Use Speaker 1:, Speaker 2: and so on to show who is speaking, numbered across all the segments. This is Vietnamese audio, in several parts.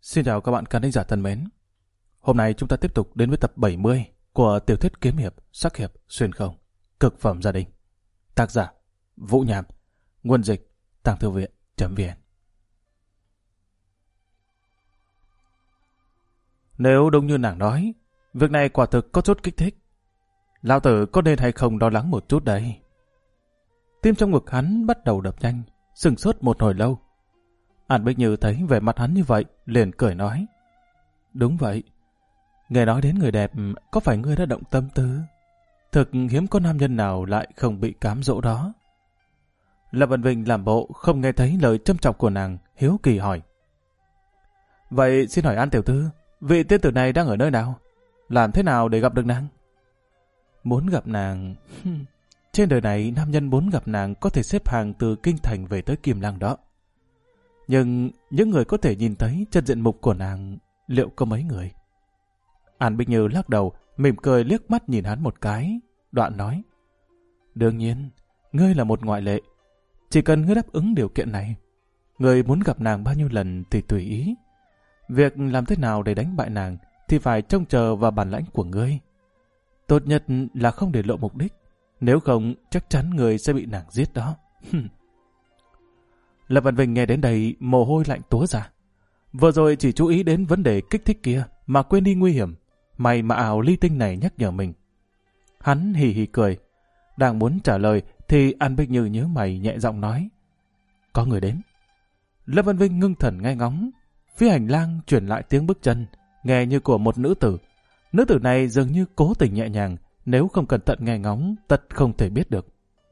Speaker 1: Xin chào các bạn khán thính giả thân mến. Hôm nay chúng ta tiếp tục đến với tập 70 của tiểu thuyết kiếm hiệp, sắc hiệp, xuyên không, cực phẩm gia đình. Tác giả Vũ Nham, nguồn dịch Tàng Thư Viện.vn. Nếu đúng như nàng nói, việc này quả thực có chút kích thích. Lão tử có nên hay không lo lắng một chút đấy. Tim trong ngực hắn bắt đầu đập nhanh, sừng sốt một hồi lâu. An Bích Như thấy vẻ mặt hắn như vậy, liền cười nói. Đúng vậy. Nghe nói đến người đẹp, có phải ngươi đã động tâm tư? Thực hiếm có nam nhân nào lại không bị cám dỗ đó. Lâm Vân Vinh làm bộ không nghe thấy lời châm chọc của nàng, hiếu kỳ hỏi. Vậy xin hỏi An tiểu thư, vị tiên tử này đang ở nơi nào? Làm thế nào để gặp được nàng? Muốn gặp nàng... Trên đời này, nam nhân muốn gặp nàng có thể xếp hàng từ Kinh Thành về tới Kim Lăng đó. Nhưng những người có thể nhìn thấy chân diện mục của nàng, liệu có mấy người? An Bích Như lắc đầu, mỉm cười liếc mắt nhìn hắn một cái, đoạn nói. Đương nhiên, ngươi là một ngoại lệ. Chỉ cần ngươi đáp ứng điều kiện này, ngươi muốn gặp nàng bao nhiêu lần thì tùy ý. Việc làm thế nào để đánh bại nàng thì phải trông chờ vào bản lãnh của ngươi. Tốt nhất là không để lộ mục đích, nếu không chắc chắn ngươi sẽ bị nàng giết đó. Lâm Văn Vinh nghe đến đây mồ hôi lạnh túa ra. Vừa rồi chỉ chú ý đến vấn đề kích thích kia mà quên đi nguy hiểm. May mà ảo ly tinh này nhắc nhở mình. Hắn hì hì cười. Đang muốn trả lời thì An Bích Như nhớ mày nhẹ giọng nói. Có người đến. Lâm Văn Vinh ngưng thần nghe ngóng. Phía hành lang truyền lại tiếng bước chân, nghe như của một nữ tử. Nữ tử này dường như cố tình nhẹ nhàng, nếu không cẩn thận nghe ngóng tất không thể biết được.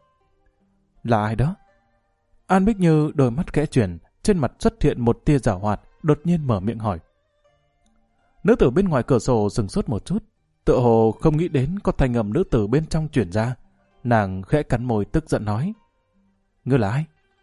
Speaker 1: Là ai đó? An Bích Như đôi mắt khẽ chuyển, trên mặt xuất hiện một tia giảo hoạt, đột nhiên mở miệng hỏi. Nữ tử bên ngoài cửa sổ sừng sốt một chút, tựa hồ không nghĩ đến có thanh âm nữ tử bên trong chuyển ra. Nàng khẽ cắn môi tức giận nói. Ngươi là ai?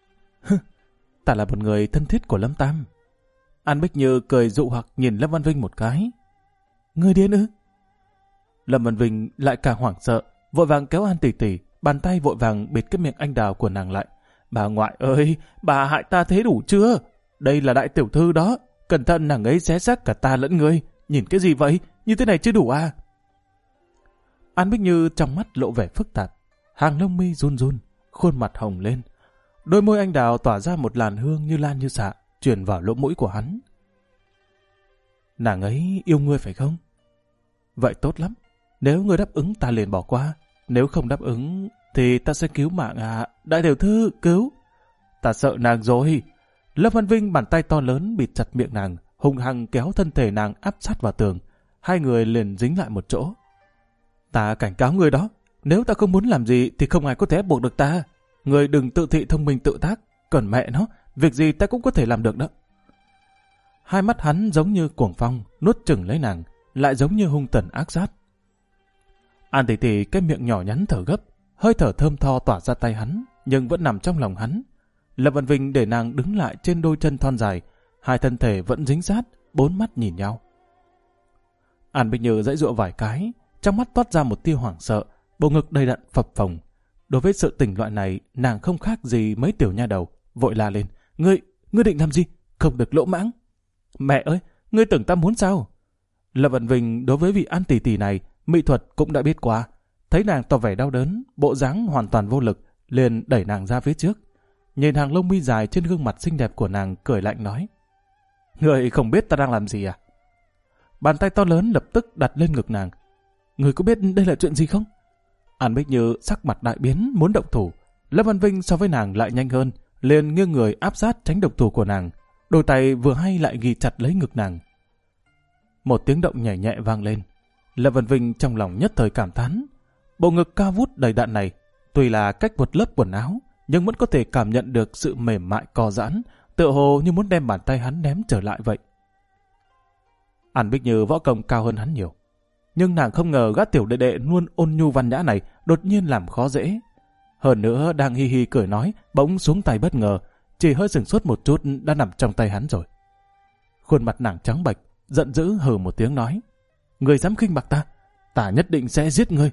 Speaker 1: Ta là một người thân thiết của Lâm Tam. An Bích Như cười dụ hoặc nhìn Lâm Văn Vinh một cái. Ngươi điên ư? Lâm Văn Vinh lại càng hoảng sợ, vội vàng kéo An tỷ tỷ, bàn tay vội vàng bịt cái miệng anh đào của nàng lại. Bà ngoại ơi, bà hại ta thế đủ chưa? Đây là đại tiểu thư đó, cẩn thận nàng ấy xé xác cả ta lẫn ngươi. Nhìn cái gì vậy? Như thế này chưa đủ à? An Bích Như trong mắt lộ vẻ phức tạp, hàng lông mi run run, khuôn mặt hồng lên. Đôi môi anh đào tỏa ra một làn hương như lan như xạ, truyền vào lỗ mũi của hắn. Nàng ấy yêu ngươi phải không? Vậy tốt lắm, nếu ngươi đáp ứng ta liền bỏ qua, nếu không đáp ứng thì ta sẽ cứu mạng à. Đại tiểu thư, cứu! Ta sợ nàng rồi. Lâm Văn Vinh bàn tay to lớn bịt chặt miệng nàng, hung hăng kéo thân thể nàng áp sát vào tường. Hai người liền dính lại một chỗ. Ta cảnh cáo ngươi đó, nếu ta không muốn làm gì thì không ai có thể ép buộc được ta. Ngươi đừng tự thị thông minh tự tác, còn mẹ nó, việc gì ta cũng có thể làm được đó. Hai mắt hắn giống như cuồng phong, nuốt chửng lấy nàng, lại giống như hung tần ác sát. An tỷ tỷ cái miệng nhỏ nhắn thở gấp, hơi thở thơm tho tỏa ra tay hắn, nhưng vẫn nằm trong lòng hắn. Lâm Văn Vinh để nàng đứng lại trên đôi chân thon dài, hai thân thể vẫn dính sát, bốn mắt nhìn nhau. An Bích Như dãy dụa vài cái, trong mắt toát ra một tia hoảng sợ, bộ ngực đầy đặn phập phồng. Đối với sự tình loại này, nàng không khác gì mấy tiểu nha đầu, vội la lên. Ngươi định làm gì? Không được lỗ mãng. Mẹ ơi, ngươi tưởng ta muốn sao? Lâm Văn Vinh đối với vị An tỷ tỷ này, mỹ thuật cũng đã biết qua. Thấy nàng tỏ vẻ đau đớn, bộ dáng hoàn toàn vô lực, liền đẩy nàng ra phía trước. Nhìn hàng lông mi dài trên gương mặt xinh đẹp của nàng, cười lạnh nói. Ngươi không biết ta đang làm gì à? Bàn tay to lớn lập tức đặt lên ngực nàng. Ngươi có biết đây là chuyện gì không? An Bích Như sắc mặt đại biến, muốn động thủ. Lâm Văn Vinh so với nàng lại nhanh hơn, liền nghiêng người áp sát tránh độc thủ của nàng. Đôi tay vừa hay lại ghi chặt lấy ngực nàng. Một tiếng động nhẹ nhẹ vang lên. Lâm Văn Vinh trong lòng nhất thời cảm thán. Bộ ngực cao vút đầy đặn này, tuy là cách một lớp quần áo, nhưng vẫn có thể cảm nhận được sự mềm mại co giãn, tựa hồ như muốn đem bàn tay hắn ném trở lại vậy. An Bích Như võ công cao hơn hắn nhiều, nhưng nàng không ngờ gã tiểu đệ đệ luôn ôn nhu văn nhã này đột nhiên làm khó dễ. Hơn nữa đang hi hi cười nói, bỗng xuống tay bất ngờ, chỉ hơi sửng sốt một chút đã nằm trong tay hắn rồi. Khuôn mặt nàng trắng bệch, giận dữ hừ một tiếng nói. Ngươi dám khinh bạc ta, ta nhất định sẽ giết ngươi.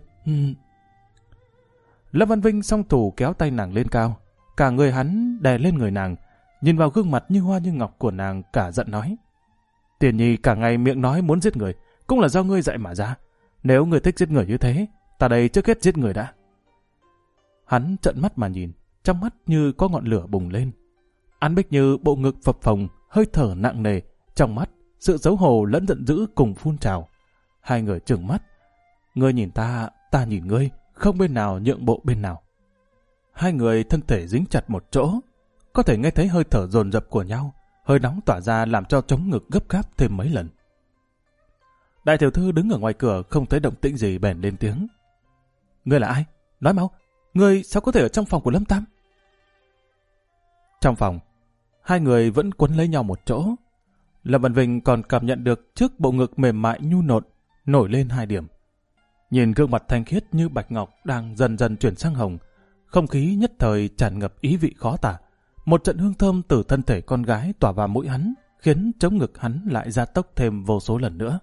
Speaker 1: Lâm Văn Vinh song thủ kéo tay nàng lên cao, cả người hắn đè lên người nàng, nhìn vào gương mặt như hoa như ngọc của nàng cả giận nói. Tiền Nhi cả ngày miệng nói muốn giết người, cũng là do ngươi dạy mà ra. Nếu ngươi thích giết người như thế, ta đây trước hết giết người đã. Hắn trợn mắt mà nhìn, trong mắt như có ngọn lửa bùng lên. An Bích Như bộ ngực phập phồng, hơi thở nặng nề, trong mắt sự xấu hổ lẫn giận dữ cùng phun trào. Hai người trừng mắt, ngươi nhìn ta, ta nhìn ngươi, không bên nào nhượng bộ bên nào. Hai người thân thể dính chặt một chỗ, có thể nghe thấy hơi thở dồn dập của nhau, hơi nóng tỏa ra làm cho trống ngực gấp gáp thêm mấy lần. Đại tiểu thư đứng ở ngoài cửa không thấy động tĩnh gì bèn lên tiếng. Ngươi là ai? Nói mau, ngươi sao có thể ở trong phòng của Lâm Tam? Trong phòng, hai người vẫn quấn lấy nhau một chỗ. Lâm Văn Vinh còn cảm nhận được trước bộ ngực mềm mại nhu nộn nổi lên 2 điểm. Nhìn gương mặt thanh khiết như bạch ngọc đang dần dần chuyển sang hồng, không khí nhất thời tràn ngập ý vị khó tả. Một trận hương thơm từ thân thể con gái tỏa vào mũi hắn, khiến trống ngực hắn lại gia tốc thêm vô số lần nữa.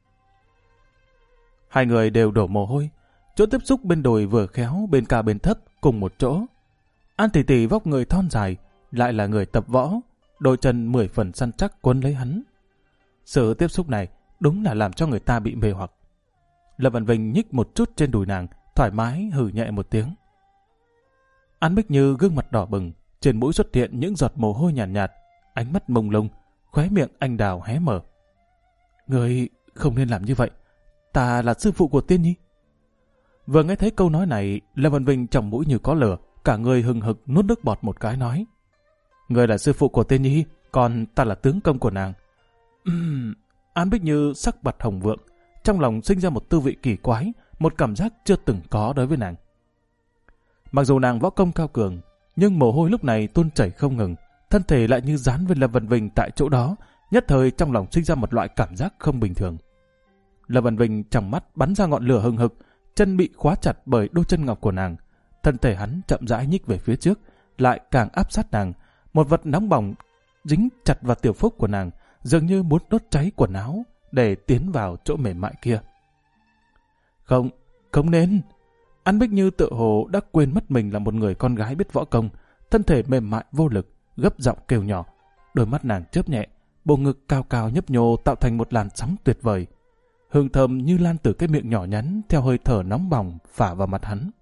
Speaker 1: Hai người đều đổ mồ hôi, chỗ tiếp xúc bên đùi vừa khéo bên cao bên thấp cùng một chỗ. An Tỷ Tỷ vóc người thon dài, lại là người tập võ, đôi chân 10 phần săn chắc quấn lấy hắn. Sự tiếp xúc này đúng là làm cho người ta bị mê hoặc. Lâm Văn Vinh nhích một chút trên đùi nàng, thoải mái hừ nhẹ một tiếng. An Bích Như gương mặt đỏ bừng, trên mũi xuất hiện những giọt mồ hôi nhàn nhạt, ánh mắt mông lung, khóe miệng anh đào hé mở. Người không nên làm như vậy, ta là sư phụ của Tiên Nhi. Vừa nghe thấy câu nói này, Lâm Văn Vinh trong mũi như có lửa, cả người hừng hực nuốt nước bọt một cái nói. Người là sư phụ của Tiên Nhi, còn ta là tướng công của nàng. An Bích Như sắc mặt hồng vượng, trong lòng sinh ra một tư vị kỳ quái, một cảm giác chưa từng có đối với nàng. Mặc dù nàng võ công cao cường, nhưng mồ hôi lúc này tuôn chảy không ngừng, thân thể lại như dán với Lâm Văn Vinh tại chỗ đó, nhất thời trong lòng sinh ra một loại cảm giác không bình thường. Lâm Văn Vinh trong mắt bắn ra ngọn lửa hừng hực, chân bị khóa chặt bởi đôi chân ngọc của nàng, thân thể hắn chậm rãi nhích về phía trước, lại càng áp sát nàng, một vật nóng bỏng dính chặt vào tiểu phúc của nàng, dường như muốn đốt cháy quần áo để tiến vào chỗ mềm mại kia. Không nên. An Bích Như tự hồ đã quên mất mình là một người con gái biết võ công, thân thể mềm mại vô lực, gấp giọng kêu nhỏ, đôi mắt nàng chớp nhẹ, bộ ngực cao cao nhấp nhô tạo thành một làn sóng tuyệt vời. Hương thơm như lan từ cái miệng nhỏ nhắn theo hơi thở nóng bỏng phả vào mặt hắn.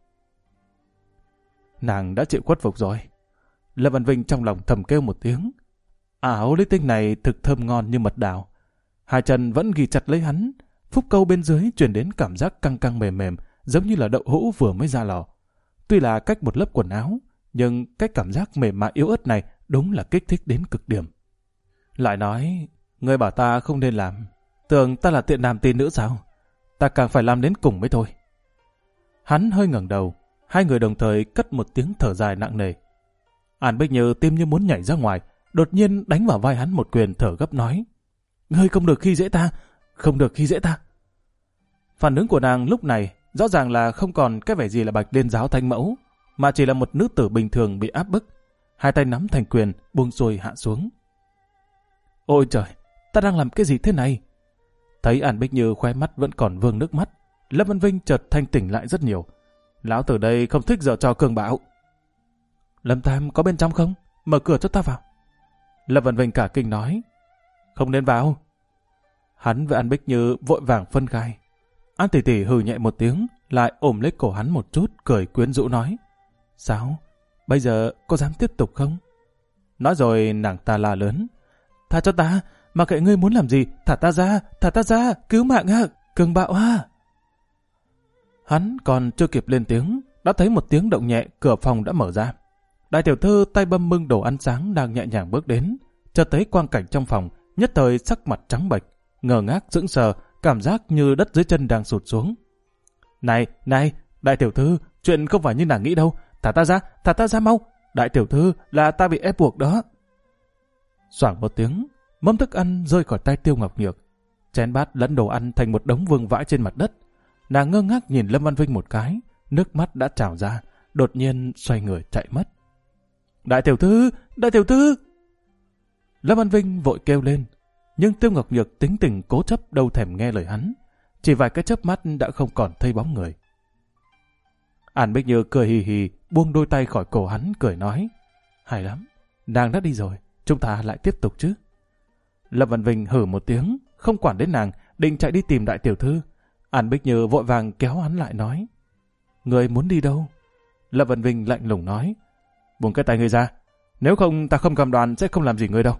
Speaker 1: Nàng đã chịu khuất phục rồi. Lâm Văn Vinh trong lòng thầm kêu một tiếng. Áo lý tinh này thực thơm ngon như mật đào. Hai chân vẫn ghi chặt lấy hắn, phúc câu bên dưới truyền đến cảm giác căng căng mềm mềm, giống như là đậu hũ vừa mới ra lò. Tuy là cách một lớp quần áo, nhưng cái cảm giác mềm mại yếu ớt này đúng là kích thích đến cực điểm. Lại nói, ngươi bảo ta không nên làm, tưởng ta là tiện nam tin nữ sao? Ta càng phải làm đến cùng mới thôi. Hắn hơi ngẩng đầu, hai người đồng thời cất một tiếng thở dài nặng nề. An Bích Như tim như muốn nhảy ra ngoài, đột nhiên đánh vào vai hắn một quyền, thở gấp nói. Ngươi không được khi dễ ta, không được khi dễ ta. Phản ứng của nàng lúc này rõ ràng là không còn cái vẻ gì là Bạch Liên giáo thánh mẫu, mà chỉ là một nữ tử bình thường bị áp bức. Hai tay nắm thành quyền, buông xuôi hạ xuống. Ôi trời, ta đang làm cái gì thế này? Thấy An Bích Như khóe mắt vẫn còn vương nước mắt, Lâm Văn Vinh chợt thanh tỉnh lại rất nhiều. Lão tử đây không thích giở trò cường bạo. Lâm Tam có bên trong không? Mở cửa cho ta vào. Lâm Văn Vinh cả kinh nói. Không nên vào. Hắn với An Bích Như vội vàng phân khai. An Tỷ Tỷ hừ nhẹ một tiếng, lại ôm lấy cổ hắn một chút, cười quyến rũ nói. Sao? Bây giờ có dám tiếp tục không? Nói rồi nàng ta la lớn. Tha cho ta, mà kệ ngươi muốn làm gì, thả ta ra, cứu mạng à, cường bạo à. Hắn còn chưa kịp lên tiếng, đã thấy một tiếng động nhẹ, cửa phòng đã mở ra. Đại tiểu thư tay bâm bưng đồ ăn sáng đang nhẹ nhàng bước đến, chợt thấy quang cảnh trong phòng, nhất thời sắc mặt trắng bệch, ngơ ngác sững sờ, cảm giác như đất dưới chân đang sụt xuống. Này, đại tiểu thư, chuyện không phải như nàng nghĩ đâu, thả ta ra mau, đại tiểu thư là ta bị ép buộc đó. Xoảng một tiếng, mâm thức ăn rơi khỏi tay Tiêu Ngọc Nhược, chén bát lẫn đồ ăn thành một đống vương vãi trên mặt đất. Nàng ngơ ngác nhìn Lâm Văn Vinh một cái, nước mắt đã trào ra, đột nhiên xoay người chạy mất. Đại tiểu thư! Lâm Văn Vinh vội kêu lên, nhưng Tiêu Ngọc Nhược tính tình cố chấp đâu thèm nghe lời hắn, chỉ vài cái chớp mắt đã không còn thấy bóng người. An Bích Như cười hì hì, buông đôi tay khỏi cổ hắn, cười nói, hay lắm, nàng đã đi rồi, chúng ta lại tiếp tục chứ. Lâm Văn Vinh hử một tiếng, không quản đến nàng, định chạy đi tìm đại tiểu thư. An Bích Như vội vàng kéo hắn lại nói: Người muốn đi đâu? Lâm Văn Vinh lạnh lùng nói: Buông cái tay người ra, nếu không ta không cầm đoàn sẽ không làm gì người đâu.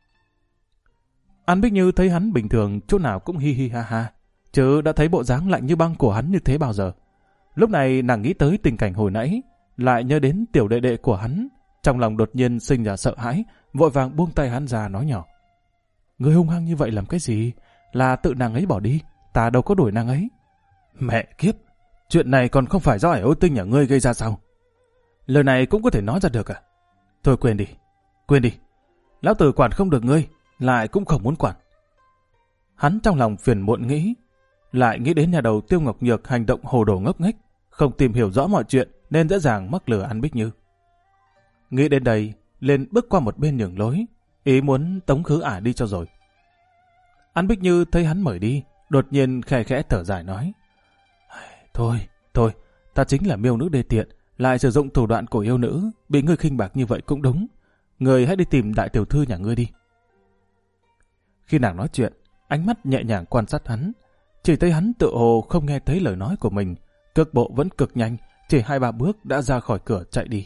Speaker 1: An Bích Như thấy hắn bình thường, chỗ nào cũng hi hi ha ha, chứ đã thấy bộ dáng lạnh như băng của hắn như thế bao giờ. Lúc này nàng nghĩ tới tình cảnh hồi nãy, lại nhớ đến tiểu đệ đệ của hắn, trong lòng đột nhiên sinh ra sợ hãi, vội vàng buông tay hắn ra nói nhỏ: Ngươi hung hăng như vậy làm cái gì? Là tự nàng ấy bỏ đi, ta đâu có đuổi nàng ấy. Mẹ kiếp, chuyện này còn không phải do ải ôi tinh nhà ngươi gây ra sao? Lời này cũng có thể nói ra được à? Thôi quên đi. Lão tử quản không được ngươi, lại cũng không muốn quản. Hắn trong lòng phiền muộn nghĩ, lại nghĩ đến nhà đầu Tiêu Ngọc Nhược hành động hồ đồ ngốc nghếch, không tìm hiểu rõ mọi chuyện nên dễ dàng mắc lừa An Bích Như. Nghĩ đến đây, liền bước qua một bên nhường lối, ý muốn tống khứ ả đi cho rồi. An Bích Như thấy hắn mời đi, đột nhiên khẽ khẽ thở dài nói: Thôi, ta chính là miêu nữ đê tiện, lại sử dụng thủ đoạn của yêu nữ, bị ngươi khinh bạc như vậy cũng đúng. Ngươi hãy đi tìm đại tiểu thư nhà ngươi đi. Khi nàng nói chuyện, ánh mắt nhẹ nhàng quan sát hắn, chỉ thấy hắn tự hồ không nghe thấy lời nói của mình, cước bộ vẫn cực nhanh, chỉ 2-3 bước đã ra khỏi cửa chạy đi.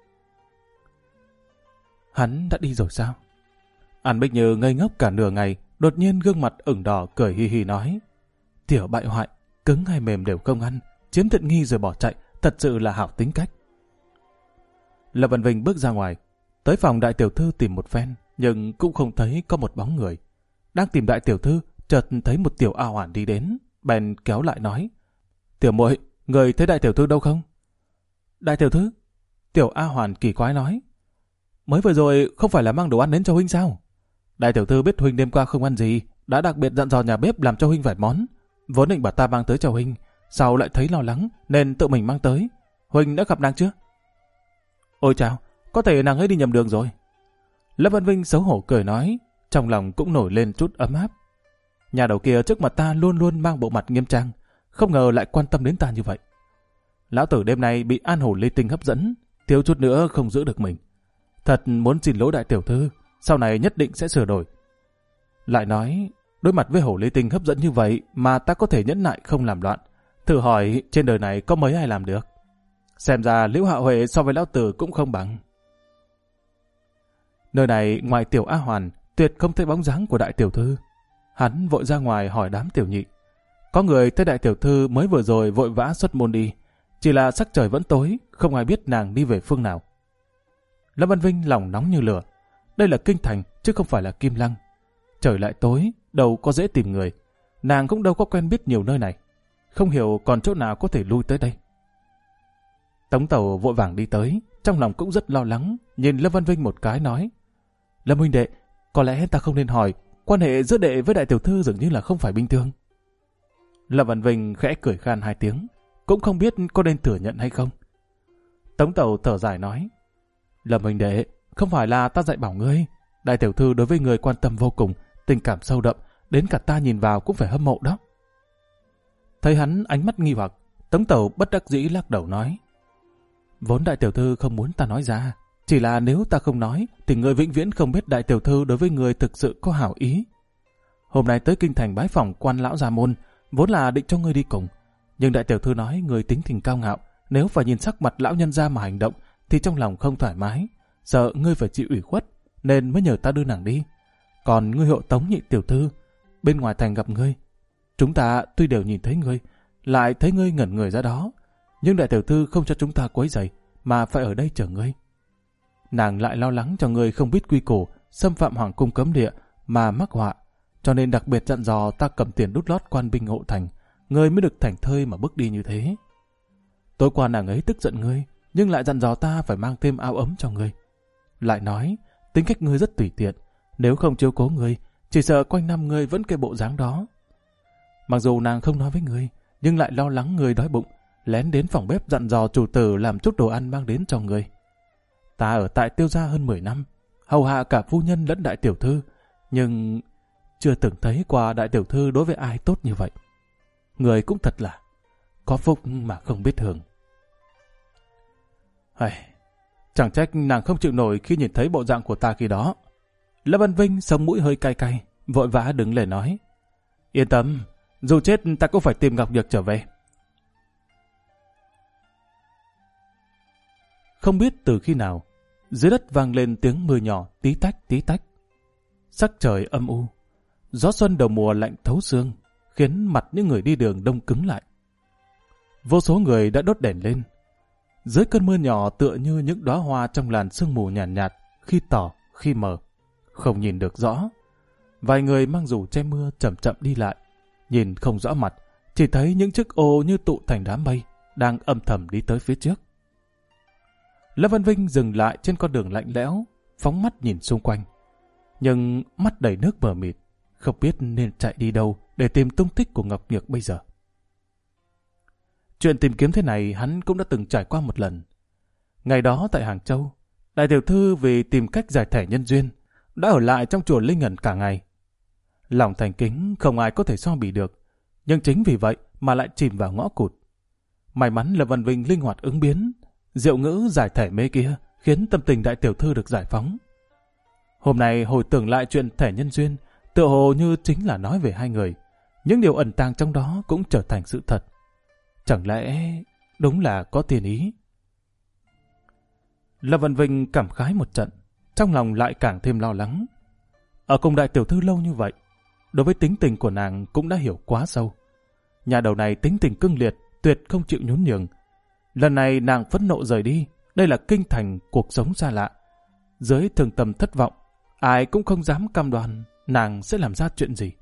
Speaker 1: Hắn đã đi rồi sao? An Bích Như ngây ngốc cả nửa ngày, đột nhiên gương mặt ửng đỏ cười hi hi nói: Tiểu bại hoại, cứng hay mềm đều không ăn, chiếm tiện nghi rồi bỏ chạy, thật sự là hảo tính cách. Lâm Văn Vinh bước ra ngoài, tới phòng đại tiểu thư tìm một phen, nhưng cũng không thấy có một bóng người. Đang tìm đại tiểu thư, chợt thấy một tiểu A Hoàn đi đến, bèn kéo lại nói: Tiểu muội, người thấy đại tiểu thư đâu không? Đại tiểu thư? Tiểu A Hoàn kỳ quái nói: Mới vừa rồi không phải là mang đồ ăn đến cho huynh sao? Đại tiểu thư biết huynh đêm qua không ăn gì, đã đặc biệt dặn dò nhà bếp làm cho huynh vài món. Vốn định bảo ta mang tới cho huynh, sau lại thấy lo lắng nên tự mình mang tới. Huynh đã gặp nàng chưa? Ôi chao, có thể nàng ấy đi nhầm đường rồi. Lâm Văn Vinh xấu hổ cười nói, trong lòng cũng nổi lên chút ấm áp. Nhà đầu kia trước mặt ta luôn luôn mang bộ mặt nghiêm trang, không ngờ lại quan tâm đến ta như vậy. Lão tử đêm nay bị An Hổ Ly Tinh hấp dẫn, thiếu chút nữa không giữ được mình. Thật muốn xin lỗi đại tiểu thư, sau này nhất định sẽ sửa đổi. Lại nói, đối mặt với Hổ Ly Tinh hấp dẫn như vậy mà ta có thể nhẫn nại không làm loạn, thử hỏi trên đời này có mấy ai làm được. Xem ra Liễu Hạ Huệ so với lão tử cũng không bằng. Nơi này ngoài tiểu A Hoàn, tuyệt không thấy bóng dáng của đại tiểu thư. Hắn vội ra ngoài hỏi đám tiểu nhị. Có người thấy đại tiểu thư mới vừa rồi vội vã xuất môn đi, chỉ là sắc trời vẫn tối, không ai biết nàng đi về phương nào. Lâm Văn Vinh lòng nóng như lửa. Đây là kinh thành chứ không phải là Kim Lăng. Trời lại tối, đâu có dễ tìm người. Nàng cũng đâu có quen biết nhiều nơi này. Không hiểu còn chỗ nào có thể lui tới đây. Tống Tàu vội vàng đi tới, trong lòng cũng rất lo lắng, nhìn Lâm Văn Vinh một cái nói: Lâm huynh đệ, có lẽ ta không nên hỏi, quan hệ giữa đệ với đại tiểu thư dường như là không phải bình thường. Lâm Văn Vinh khẽ cười khan 2 tiếng, cũng không biết có nên thừa nhận hay không. Tống Tàu thở dài nói: Lâm huynh đệ, không phải là ta dạy bảo ngươi, đại tiểu thư đối với ngươi quan tâm vô cùng, tình cảm sâu đậm, đến cả ta nhìn vào cũng phải hâm mộ đó. Thấy hắn ánh mắt nghi hoặc, Tống Tàu bất đắc dĩ lắc đầu nói: Vốn đại tiểu thư không muốn ta nói ra, chỉ là nếu ta không nói thì ngươi vĩnh viễn không biết đại tiểu thư đối với ngươi thực sự có hảo ý. Hôm nay tới kinh thành bái phỏng quan lão gia môn, vốn là định cho ngươi đi cùng, nhưng đại tiểu thư nói ngươi tính tình cao ngạo, nếu phải nhìn sắc mặt lão nhân gia mà hành động thì trong lòng không thoải mái, sợ ngươi phải chịu ủy khuất, nên mới nhờ ta đưa nàng đi. Còn ngươi hộ tống nhị tiểu thư, bên ngoài thành gặp ngươi, chúng ta tuy đều nhìn thấy ngươi, lại thấy ngươi ngẩn người ra đó, nhưng đại tiểu thư không cho chúng ta quấy rầy, mà phải ở đây chờ ngươi. Nàng lại lo lắng cho ngươi không biết quy củ, xâm phạm hoàng cung cấm địa mà mắc họa, cho nên đặc biệt dặn dò ta cầm tiền đút lót quan binh hộ thành, ngươi mới được thảnh thơi mà bước đi như thế. Tối qua nàng ấy tức giận ngươi, nhưng lại dặn dò ta phải mang thêm áo ấm cho ngươi. Lại nói, tính cách ngươi rất tùy tiện, nếu không chiếu cố ngươi, chỉ sợ quanh năm ngươi vẫn cái bộ dáng đó. Mặc dù nàng không nói với ngươi, nhưng lại lo lắng ngươi đói bụng, lén đến phòng bếp dặn dò chủ tử làm chút đồ ăn mang đến cho ngươi. Ta ở tại Tiêu gia hơn 10 năm, hầu hạ cả phu nhân lẫn đại tiểu thư, nhưng chưa từng thấy qua đại tiểu thư đối với ai tốt như vậy. Người cũng thật là có phúc mà không biết hưởng. Chẳng trách nàng không chịu nổi khi nhìn thấy bộ dạng của ta khi đó. Lâm Văn Vinh sống mũi hơi cay cay, vội vã đứng lên nói: Yên tâm, dù chết ta cũng phải tìm Ngọc Nhược trở về. Không biết từ khi nào, dưới đất vang lên tiếng mưa nhỏ tí tách tí tách. Sắc trời âm u, gió xuân đầu mùa lạnh thấu xương, khiến mặt những người đi đường đông cứng lại. Vô số người đã đốt đèn lên. Dưới cơn mưa nhỏ tựa như những đóa hoa trong làn sương mù nhàn nhạt, khi tỏ, khi mờ, không nhìn được rõ. Vài người mang dù che mưa chậm chậm đi lại, nhìn không rõ mặt, chỉ thấy những chiếc ô như tụ thành đám mây, đang âm thầm đi tới phía trước. Lâm Văn Vinh dừng lại trên con đường lạnh lẽo, phóng mắt nhìn xung quanh. Nhưng mắt đầy nước mờ mịt, không biết nên chạy đi đâu để tìm tung tích của Ngọc Nhược bây giờ. Chuyện tìm kiếm thế này hắn cũng đã từng trải qua một lần. Ngày đó tại Hàng Châu, đại tiểu thư vì tìm cách giải thể nhân duyên, đã ở lại trong chùa Linh Ẩn cả ngày. Lòng thành kính không ai có thể so bì được, nhưng chính vì vậy mà lại chìm vào ngõ cụt. May mắn Lâm Văn Vinh linh hoạt ứng biến, diệu ngữ giải thể mê kia khiến tâm tình đại tiểu thư được giải phóng. Hôm nay hồi tưởng lại chuyện thể nhân duyên, tựa hồ như chính là nói về hai người. Những điều ẩn tàng trong đó cũng trở thành sự thật. Chẳng lẽ đúng là có tiền ý? Lâm Văn Vinh cảm khái một trận, trong lòng lại càng thêm lo lắng. Ở cùng đại tiểu thư lâu như vậy, đối với tính tình của nàng cũng đã hiểu quá sâu. Nhà đầu này tính tình cương liệt, tuyệt không chịu nhún nhường. Lần này nàng phẫn nộ rời đi, đây là kinh thành cuộc sống xa lạ. Dưới thường tâm thất vọng, ai cũng không dám cam đoan nàng sẽ làm ra chuyện gì.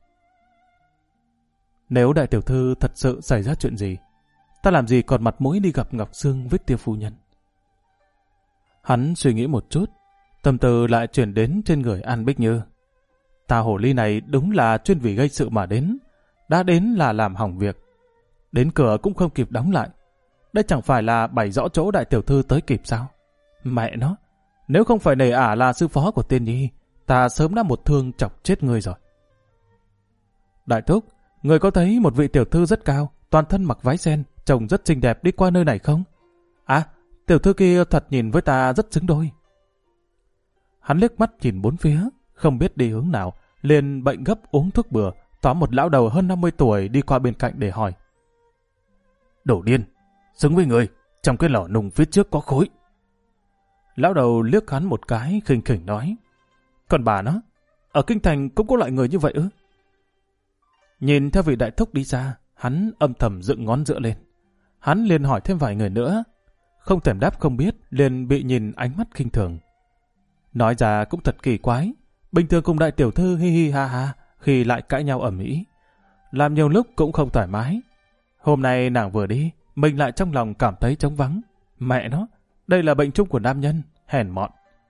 Speaker 1: Nếu đại tiểu thư thật sự xảy ra chuyện gì, ta làm gì còn mặt mũi đi gặp Ngọc Sương với Tiêu phu nhân. Hắn suy nghĩ một chút, tâm tư lại chuyển đến trên người An Bích Như. Tà hồ ly này đúng là chuyên vì gây sự mà đến, đã đến là làm hỏng việc. Đến cửa cũng không kịp đóng lại. Đây chẳng phải là bày rõ chỗ đại tiểu thư tới kịp sao? Mẹ nó, nếu không phải nể ả là sư phó của Tiên Nhi, ta sớm đã một thương chọc chết ngươi rồi. Đại thúc, người có thấy một vị tiểu thư rất cao, toàn thân mặc váy sen, trông rất xinh đẹp đi qua nơi này không? À, tiểu thư kia thật nhìn với ta rất xứng đôi. Hắn liếc mắt nhìn bốn phía, không biết đi hướng nào, liền bệnh gấp uống thuốc bừa, tóm một lão đầu hơn 50 tuổi đi qua bên cạnh để hỏi. Đổ điên, xứng với người, trong cái lò nung phía trước có khối. Lão đầu liếc hắn một cái khinh khỉnh nói. Còn bà nó, ở kinh thành cũng có loại người như vậy ư? Nhìn theo vị đại thúc đi xa, hắn âm thầm dựng ngón giữa lên. Hắn liền hỏi thêm vài người nữa. Không thèm đáp không biết, liền bị nhìn ánh mắt khinh thường. Nói ra cũng thật kỳ quái. Bình thường cùng đại tiểu thư hi hi ha ha, khi lại cãi nhau ầm ĩ, làm nhiều lúc cũng không thoải mái. Hôm nay nàng vừa đi, mình lại trong lòng cảm thấy trống vắng. Mẹ nó, đây là bệnh chung của nam nhân, hèn mọn.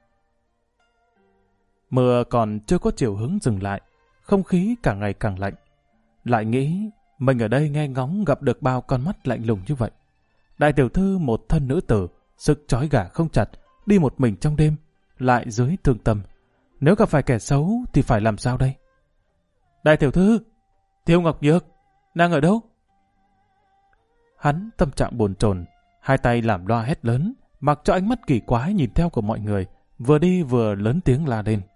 Speaker 1: Mưa còn chưa có chiều hướng dừng lại, không khí càng ngày càng lạnh. Lại nghĩ, mình ở đây nghe ngóng gặp được bao con mắt lạnh lùng như vậy. Đại tiểu thư một thân nữ tử, sức trói gà không chặt, đi một mình trong đêm, lại dưới thương tâm. Nếu gặp phải kẻ xấu thì phải làm sao đây? Đại tiểu thư, Tiêu Ngọc Nhược, nàng ở đâu? Hắn tâm trạng bồn chồn, hai tay làm loa hét lớn, mặc cho ánh mắt kỳ quái nhìn theo của mọi người, vừa đi vừa lớn tiếng la lên.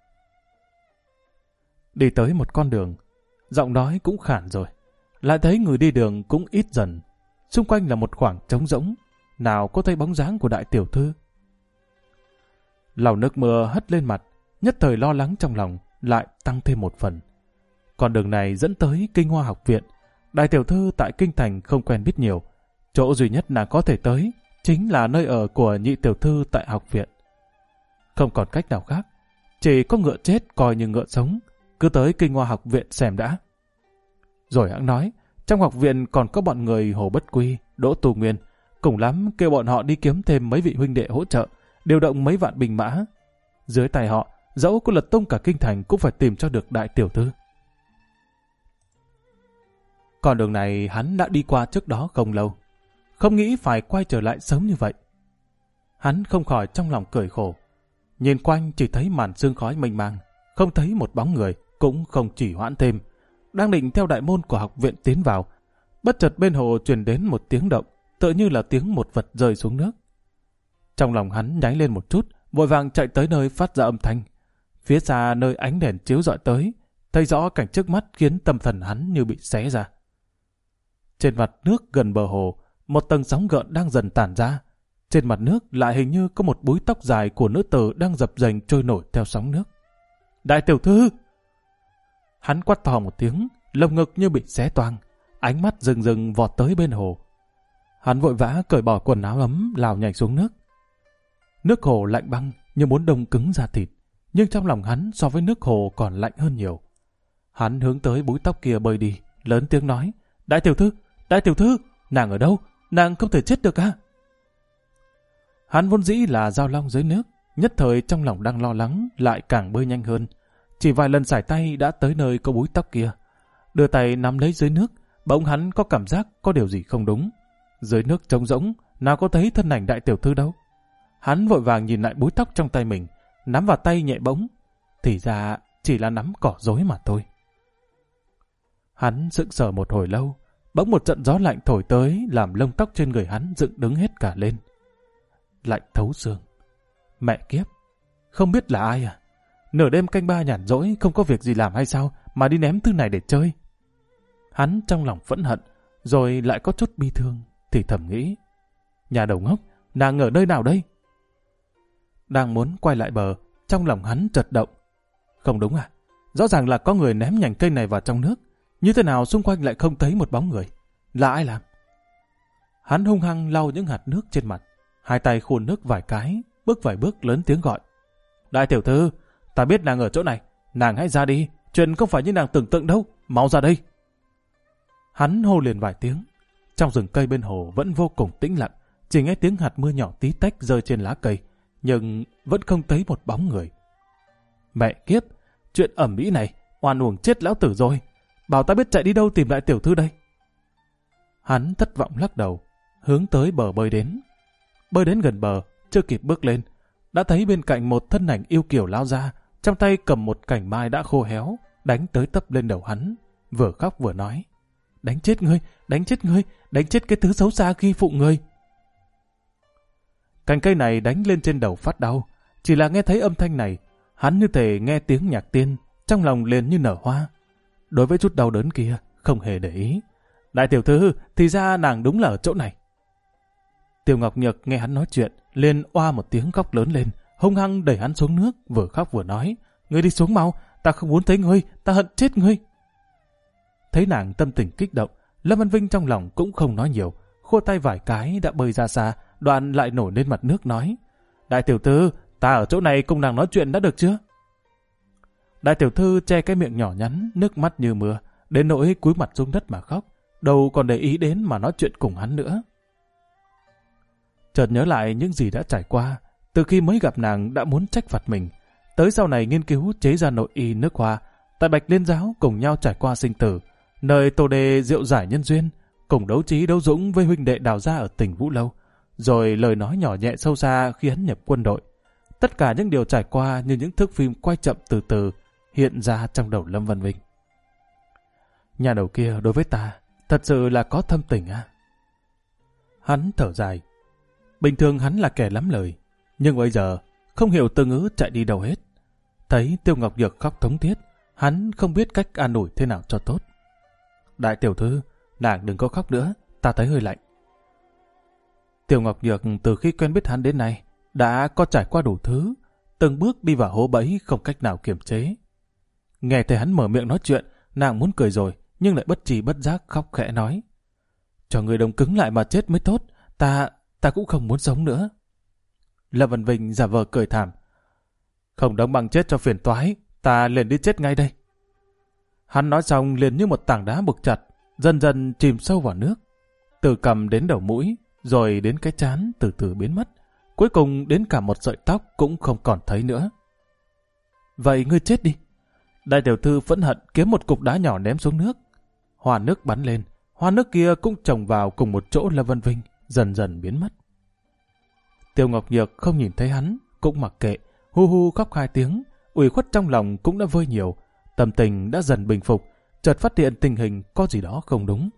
Speaker 1: Đi tới một con đường, giọng nói cũng khản rồi, lại thấy người đi đường cũng ít dần. Xung quanh là một khoảng trống rỗng, nào có thấy bóng dáng của đại tiểu thư. Lòng nước mưa hất lên mặt, nhất thời lo lắng trong lòng lại tăng thêm một phần. Con đường này dẫn tới Kinh Hoa học viện. Đại tiểu thư tại kinh thành không quen biết nhiều, chỗ duy nhất nàng có thể tới chính là nơi ở của nhị tiểu thư tại học viện. Không còn cách nào khác, chỉ có ngựa chết coi như ngựa sống, cứ tới Kinh Hoa học viện xem đã. Rồi hãng nói, trong học viện còn có bọn người Hồ Bất Quy, Đỗ Tu Nguyên, cùng lắm kêu bọn họ đi kiếm thêm mấy vị huynh đệ hỗ trợ, điều động mấy vạn binh mã. Dưới tay họ, dẫu có lật tung cả kinh thành cũng phải tìm cho được đại tiểu thư. Con đường này hắn đã đi qua trước đó không lâu, không nghĩ phải quay trở lại sớm như vậy. Hắn không khỏi trong lòng cười khổ, nhìn quanh chỉ thấy màn sương khói mênh mang, không thấy một bóng người, cũng không chỉ hoãn thêm. Đang định theo đại môn của học viện tiến vào, bất chợt bên hồ truyền đến một tiếng động, tựa như là tiếng một vật rơi xuống nước. Trong lòng hắn nháy lên một chút, vội vàng chạy tới nơi phát ra âm thanh. Phía xa nơi ánh đèn chiếu rọi tới, thấy rõ cảnh trước mắt khiến tâm thần hắn như bị xé ra. Trên mặt nước gần bờ hồ, một tầng sóng gợn đang dần tản ra. Trên mặt nước lại hình như có một búi tóc dài của nữ tử đang dập dềnh trôi nổi theo sóng nước. Đại tiểu thư! Hắn quát to một tiếng, lồng ngực như bị xé toang, ánh mắt rừng rừng vọt tới bên hồ. Hắn vội vã cởi bỏ quần áo ấm, lào nhảy xuống nước. Nước hồ lạnh băng như muốn đông cứng da thịt, nhưng trong lòng hắn so với nước hồ còn lạnh hơn nhiều. Hắn hướng tới búi tóc kia bơi đi, lớn tiếng nói: Đại tiểu thư, nàng ở đâu? Nàng không thể chết được à? Hắn vốn dĩ là giao long dưới nước, nhất thời trong lòng đang lo lắng, lại càng bơi nhanh hơn. Chỉ vài lần sải tay đã tới nơi có búi tóc kia. Đưa tay nắm lấy dưới nước, bỗng hắn có cảm giác có điều gì không đúng. Dưới nước trống rỗng, nào có thấy thân ảnh đại tiểu thư đâu. Hắn vội vàng nhìn lại búi tóc trong tay mình, nắm vào tay nhẹ bỗng. Thì ra chỉ là nắm cỏ rối mà thôi. Hắn sững sờ một hồi lâu, bỗng một trận gió lạnh thổi tới làm lông tóc trên người hắn dựng đứng hết cả lên. Lạnh thấu xương. Mẹ kiếp, không biết là ai à? Nửa đêm canh ba nhàn rỗi không có việc gì làm hay sao mà đi ném thứ này để chơi? Hắn trong lòng phẫn hận, rồi lại có chút bi thương, thì thầm nghĩ: Nhà đầu ngốc, nàng ở nơi nào đây? Đang muốn quay lại bờ, trong lòng hắn chợt động. Không đúng à? Rõ ràng là có người ném nhành cây này vào trong nước. Như thế nào xung quanh lại không thấy một bóng người? Là ai làm? Hắn hung hăng lau những hạt nước trên mặt, hai tay khuôn nước vài cái, bước vài bước lớn tiếng gọi: Đại tiểu thư, ta biết nàng ở chỗ này, nàng hãy ra đi, chuyện không phải như nàng tưởng tượng đâu, mau ra đây. Hắn hô liền vài tiếng. Trong rừng cây bên hồ vẫn vô cùng tĩnh lặng, chỉ nghe tiếng hạt mưa nhỏ tí tách rơi trên lá cây, nhưng vẫn không thấy một bóng người. Mẹ kiếp, chuyện ẩm mỹ này, oan uổng chết lão tử rồi. Bảo ta biết chạy đi đâu tìm lại tiểu thư đây. Hắn thất vọng lắc đầu, hướng tới bờ bơi đến. Bơi đến gần bờ, chưa kịp bước lên, đã thấy bên cạnh một thân ảnh yêu kiều lao ra, trong tay cầm một cành mai đã khô héo, đánh tới tấp lên đầu hắn, vừa khóc vừa nói: Đánh chết ngươi, đánh chết ngươi, đánh chết cái thứ xấu xa khi phụ ngươi. Cành cây này đánh lên trên đầu phát đau, chỉ là nghe thấy âm thanh này, hắn như thể nghe tiếng nhạc tiên, trong lòng liền như nở hoa. Đối với chút đau đớn kia, không hề để ý. Đại tiểu thư, thì ra nàng đúng là ở chỗ này. Tiêu Ngọc Nhược nghe hắn nói chuyện, liền oa một tiếng khóc lớn lên, hung hăng đẩy hắn xuống nước, vừa khóc vừa nói: Ngươi đi xuống mau, ta không muốn thấy ngươi, ta hận chết ngươi. Thấy nàng tâm tình kích động, Lâm Văn Vinh trong lòng cũng không nói nhiều, khua tay vài cái đã bơi ra xa, đoạn lại nổi lên mặt nước nói: Đại tiểu thư, ta ở chỗ này cùng nàng nói chuyện đã được chưa? Đại tiểu thư che cái miệng nhỏ nhắn, nước mắt như mưa, đến nỗi cúi mặt xuống đất mà khóc, đâu còn để ý đến mà nói chuyện cùng hắn nữa. Chợt nhớ lại những gì đã trải qua, từ khi mới gặp nàng đã muốn trách phạt mình, tới sau này nghiên cứu chế ra nội y nước hoa, tại Bạch Liên Giáo cùng nhau trải qua sinh tử, nơi Tô Đề diệu giải nhân duyên, cùng đấu trí đấu dũng với huynh đệ Đào gia ở tỉnh Vũ Lâu, rồi lời nói nhỏ nhẹ sâu xa khi hắn nhập quân đội. Tất cả những điều trải qua như những thước phim quay chậm từ từ hiện ra trong đầu Lâm Văn Vinh. Nhà đầu kia đối với ta thật sự là có thâm tình à? Hắn thở dài. Bình thường hắn là kẻ lắm lời, nhưng bây giờ không hiểu từ ngữ chạy đi đâu hết. Thấy Tiêu Ngọc Nhược khóc thống thiết, hắn không biết cách an ủi thế nào cho tốt. Đại tiểu thư, nàng đừng có khóc nữa, ta thấy hơi lạnh. Tiêu Ngọc Nhược từ khi quen biết hắn đến nay đã có trải qua đủ thứ, từng bước đi vào hố bẫy không cách nào kiềm chế. Nghe thấy hắn mở miệng nói chuyện, nàng muốn cười rồi, nhưng lại bất tri bất giác khóc khẽ nói: Cho người đông cứng lại mà chết mới tốt, ta cũng không muốn sống nữa. Lâm Văn Vinh giả vờ cười thảm: Không đóng bằng chết cho phiền toái, ta liền đi chết ngay đây. Hắn nói xong liền như một tảng đá buộc chặt, dần dần chìm sâu vào nước, từ cằm đến đầu mũi, rồi đến cái trán từ từ biến mất, cuối cùng đến cả một sợi tóc cũng không còn thấy nữa. Vậy ngươi chết đi. Đại tiểu thư phẫn hận kiếm một cục đá nhỏ ném xuống nước. Hoa nước bắn lên, hoa nước kia cũng chồng vào cùng một chỗ Lâm Văn Vinh, dần dần biến mất. Tiêu Ngọc Nhược không nhìn thấy hắn, cũng mặc kệ, hu hu khóc 2 tiếng, ủy khuất trong lòng cũng đã vơi nhiều, tâm tình đã dần bình phục, chợt phát hiện tình hình có gì đó không đúng.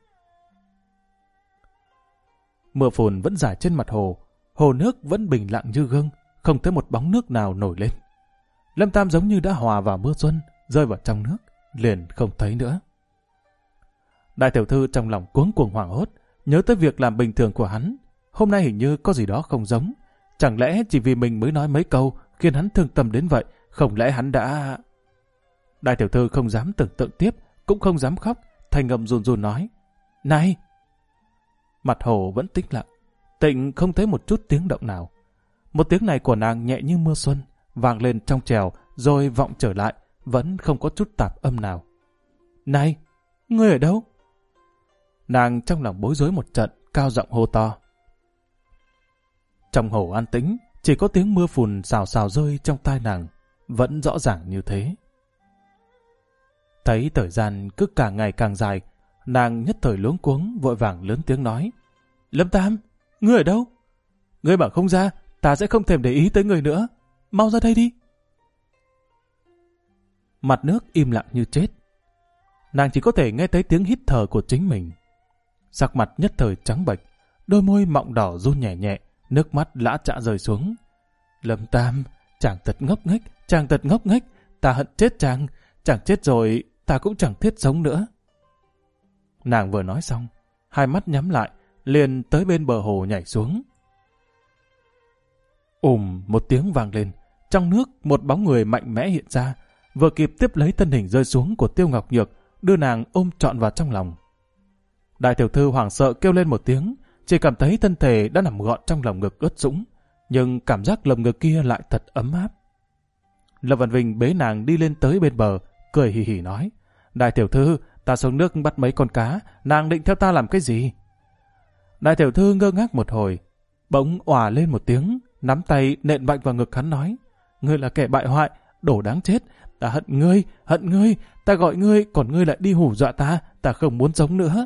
Speaker 1: Mưa phùn vẫn rải trên mặt hồ, hồ nước vẫn bình lặng như gương, không thấy một bóng nước nào nổi lên. Lâm Tam giống như đã hòa vào mưa xuân, rơi vào trong nước, liền không thấy nữa. Đại tiểu thư trong lòng cuống cuồng hoảng hốt, nhớ tới việc làm bình thường của hắn. Hôm nay hình như có gì đó không giống. Chẳng lẽ chỉ vì mình mới nói mấy câu khiến hắn thương tâm đến vậy? Không lẽ hắn đã... Đại tiểu thư không dám tưởng tượng tiếp, cũng không dám khóc, thanh âm run run nói: Này! Mặt hồ vẫn tĩnh lặng, Tịnh không thấy một chút tiếng động nào. Một tiếng này của nàng nhẹ như mưa xuân, vang lên trong trèo rồi vọng trở lại, vẫn không có chút tạp âm nào. Này! Ngươi ở đâu? Nàng trong lòng bối rối một trận, cao giọng hô to. Trong hồ an tĩnh, chỉ có tiếng mưa phùn xào xào rơi trong tai nàng, vẫn rõ ràng như thế. Thấy thời gian cứ càng ngày càng dài, nàng nhất thời luống cuống vội vàng lớn tiếng nói: Lâm Tam, ngươi ở đâu? Ngươi bảo không ra, ta sẽ không thèm để ý tới ngươi nữa. Mau ra đây đi. Mặt nước im lặng như chết. Nàng chỉ có thể nghe thấy tiếng hít thở của chính mình. Sắc mặt nhất thời trắng bệch, đôi môi mọng đỏ run nhẹ nhẹ, nước mắt lã chã rơi xuống. Lâm Tam, chàng thật ngốc nghếch, chàng thật ngốc nghếch, ta hận chết chàng, chàng chết rồi, ta cũng chẳng thiết sống nữa. Nàng vừa nói xong, hai mắt nhắm lại, liền tới bên bờ hồ nhảy xuống. Một tiếng vang lên, trong nước một bóng người mạnh mẽ hiện ra, vừa kịp tiếp lấy thân hình rơi xuống của Tiêu Ngọc Nhược, đưa nàng ôm trọn vào trong lòng. Đại tiểu thư hoảng sợ kêu lên một tiếng, chỉ cảm thấy thân thể đã nằm gọn trong lòng ngực ướt sũng, nhưng cảm giác lồng ngực kia lại thật ấm áp. Lâm Văn Vinh bế nàng đi lên tới bên bờ, cười hì hì nói: Đại tiểu thư, ta xuống nước bắt mấy con cá, nàng định theo ta làm cái gì? Đại tiểu thư ngơ ngác một hồi, bỗng òa lên một tiếng, nắm tay nện mạnh vào ngực hắn nói: Ngươi là kẻ bại hoại, đồ đáng chết, ta hận ngươi, ta gọi ngươi, còn ngươi lại đi hù dọa ta không muốn sống nữa.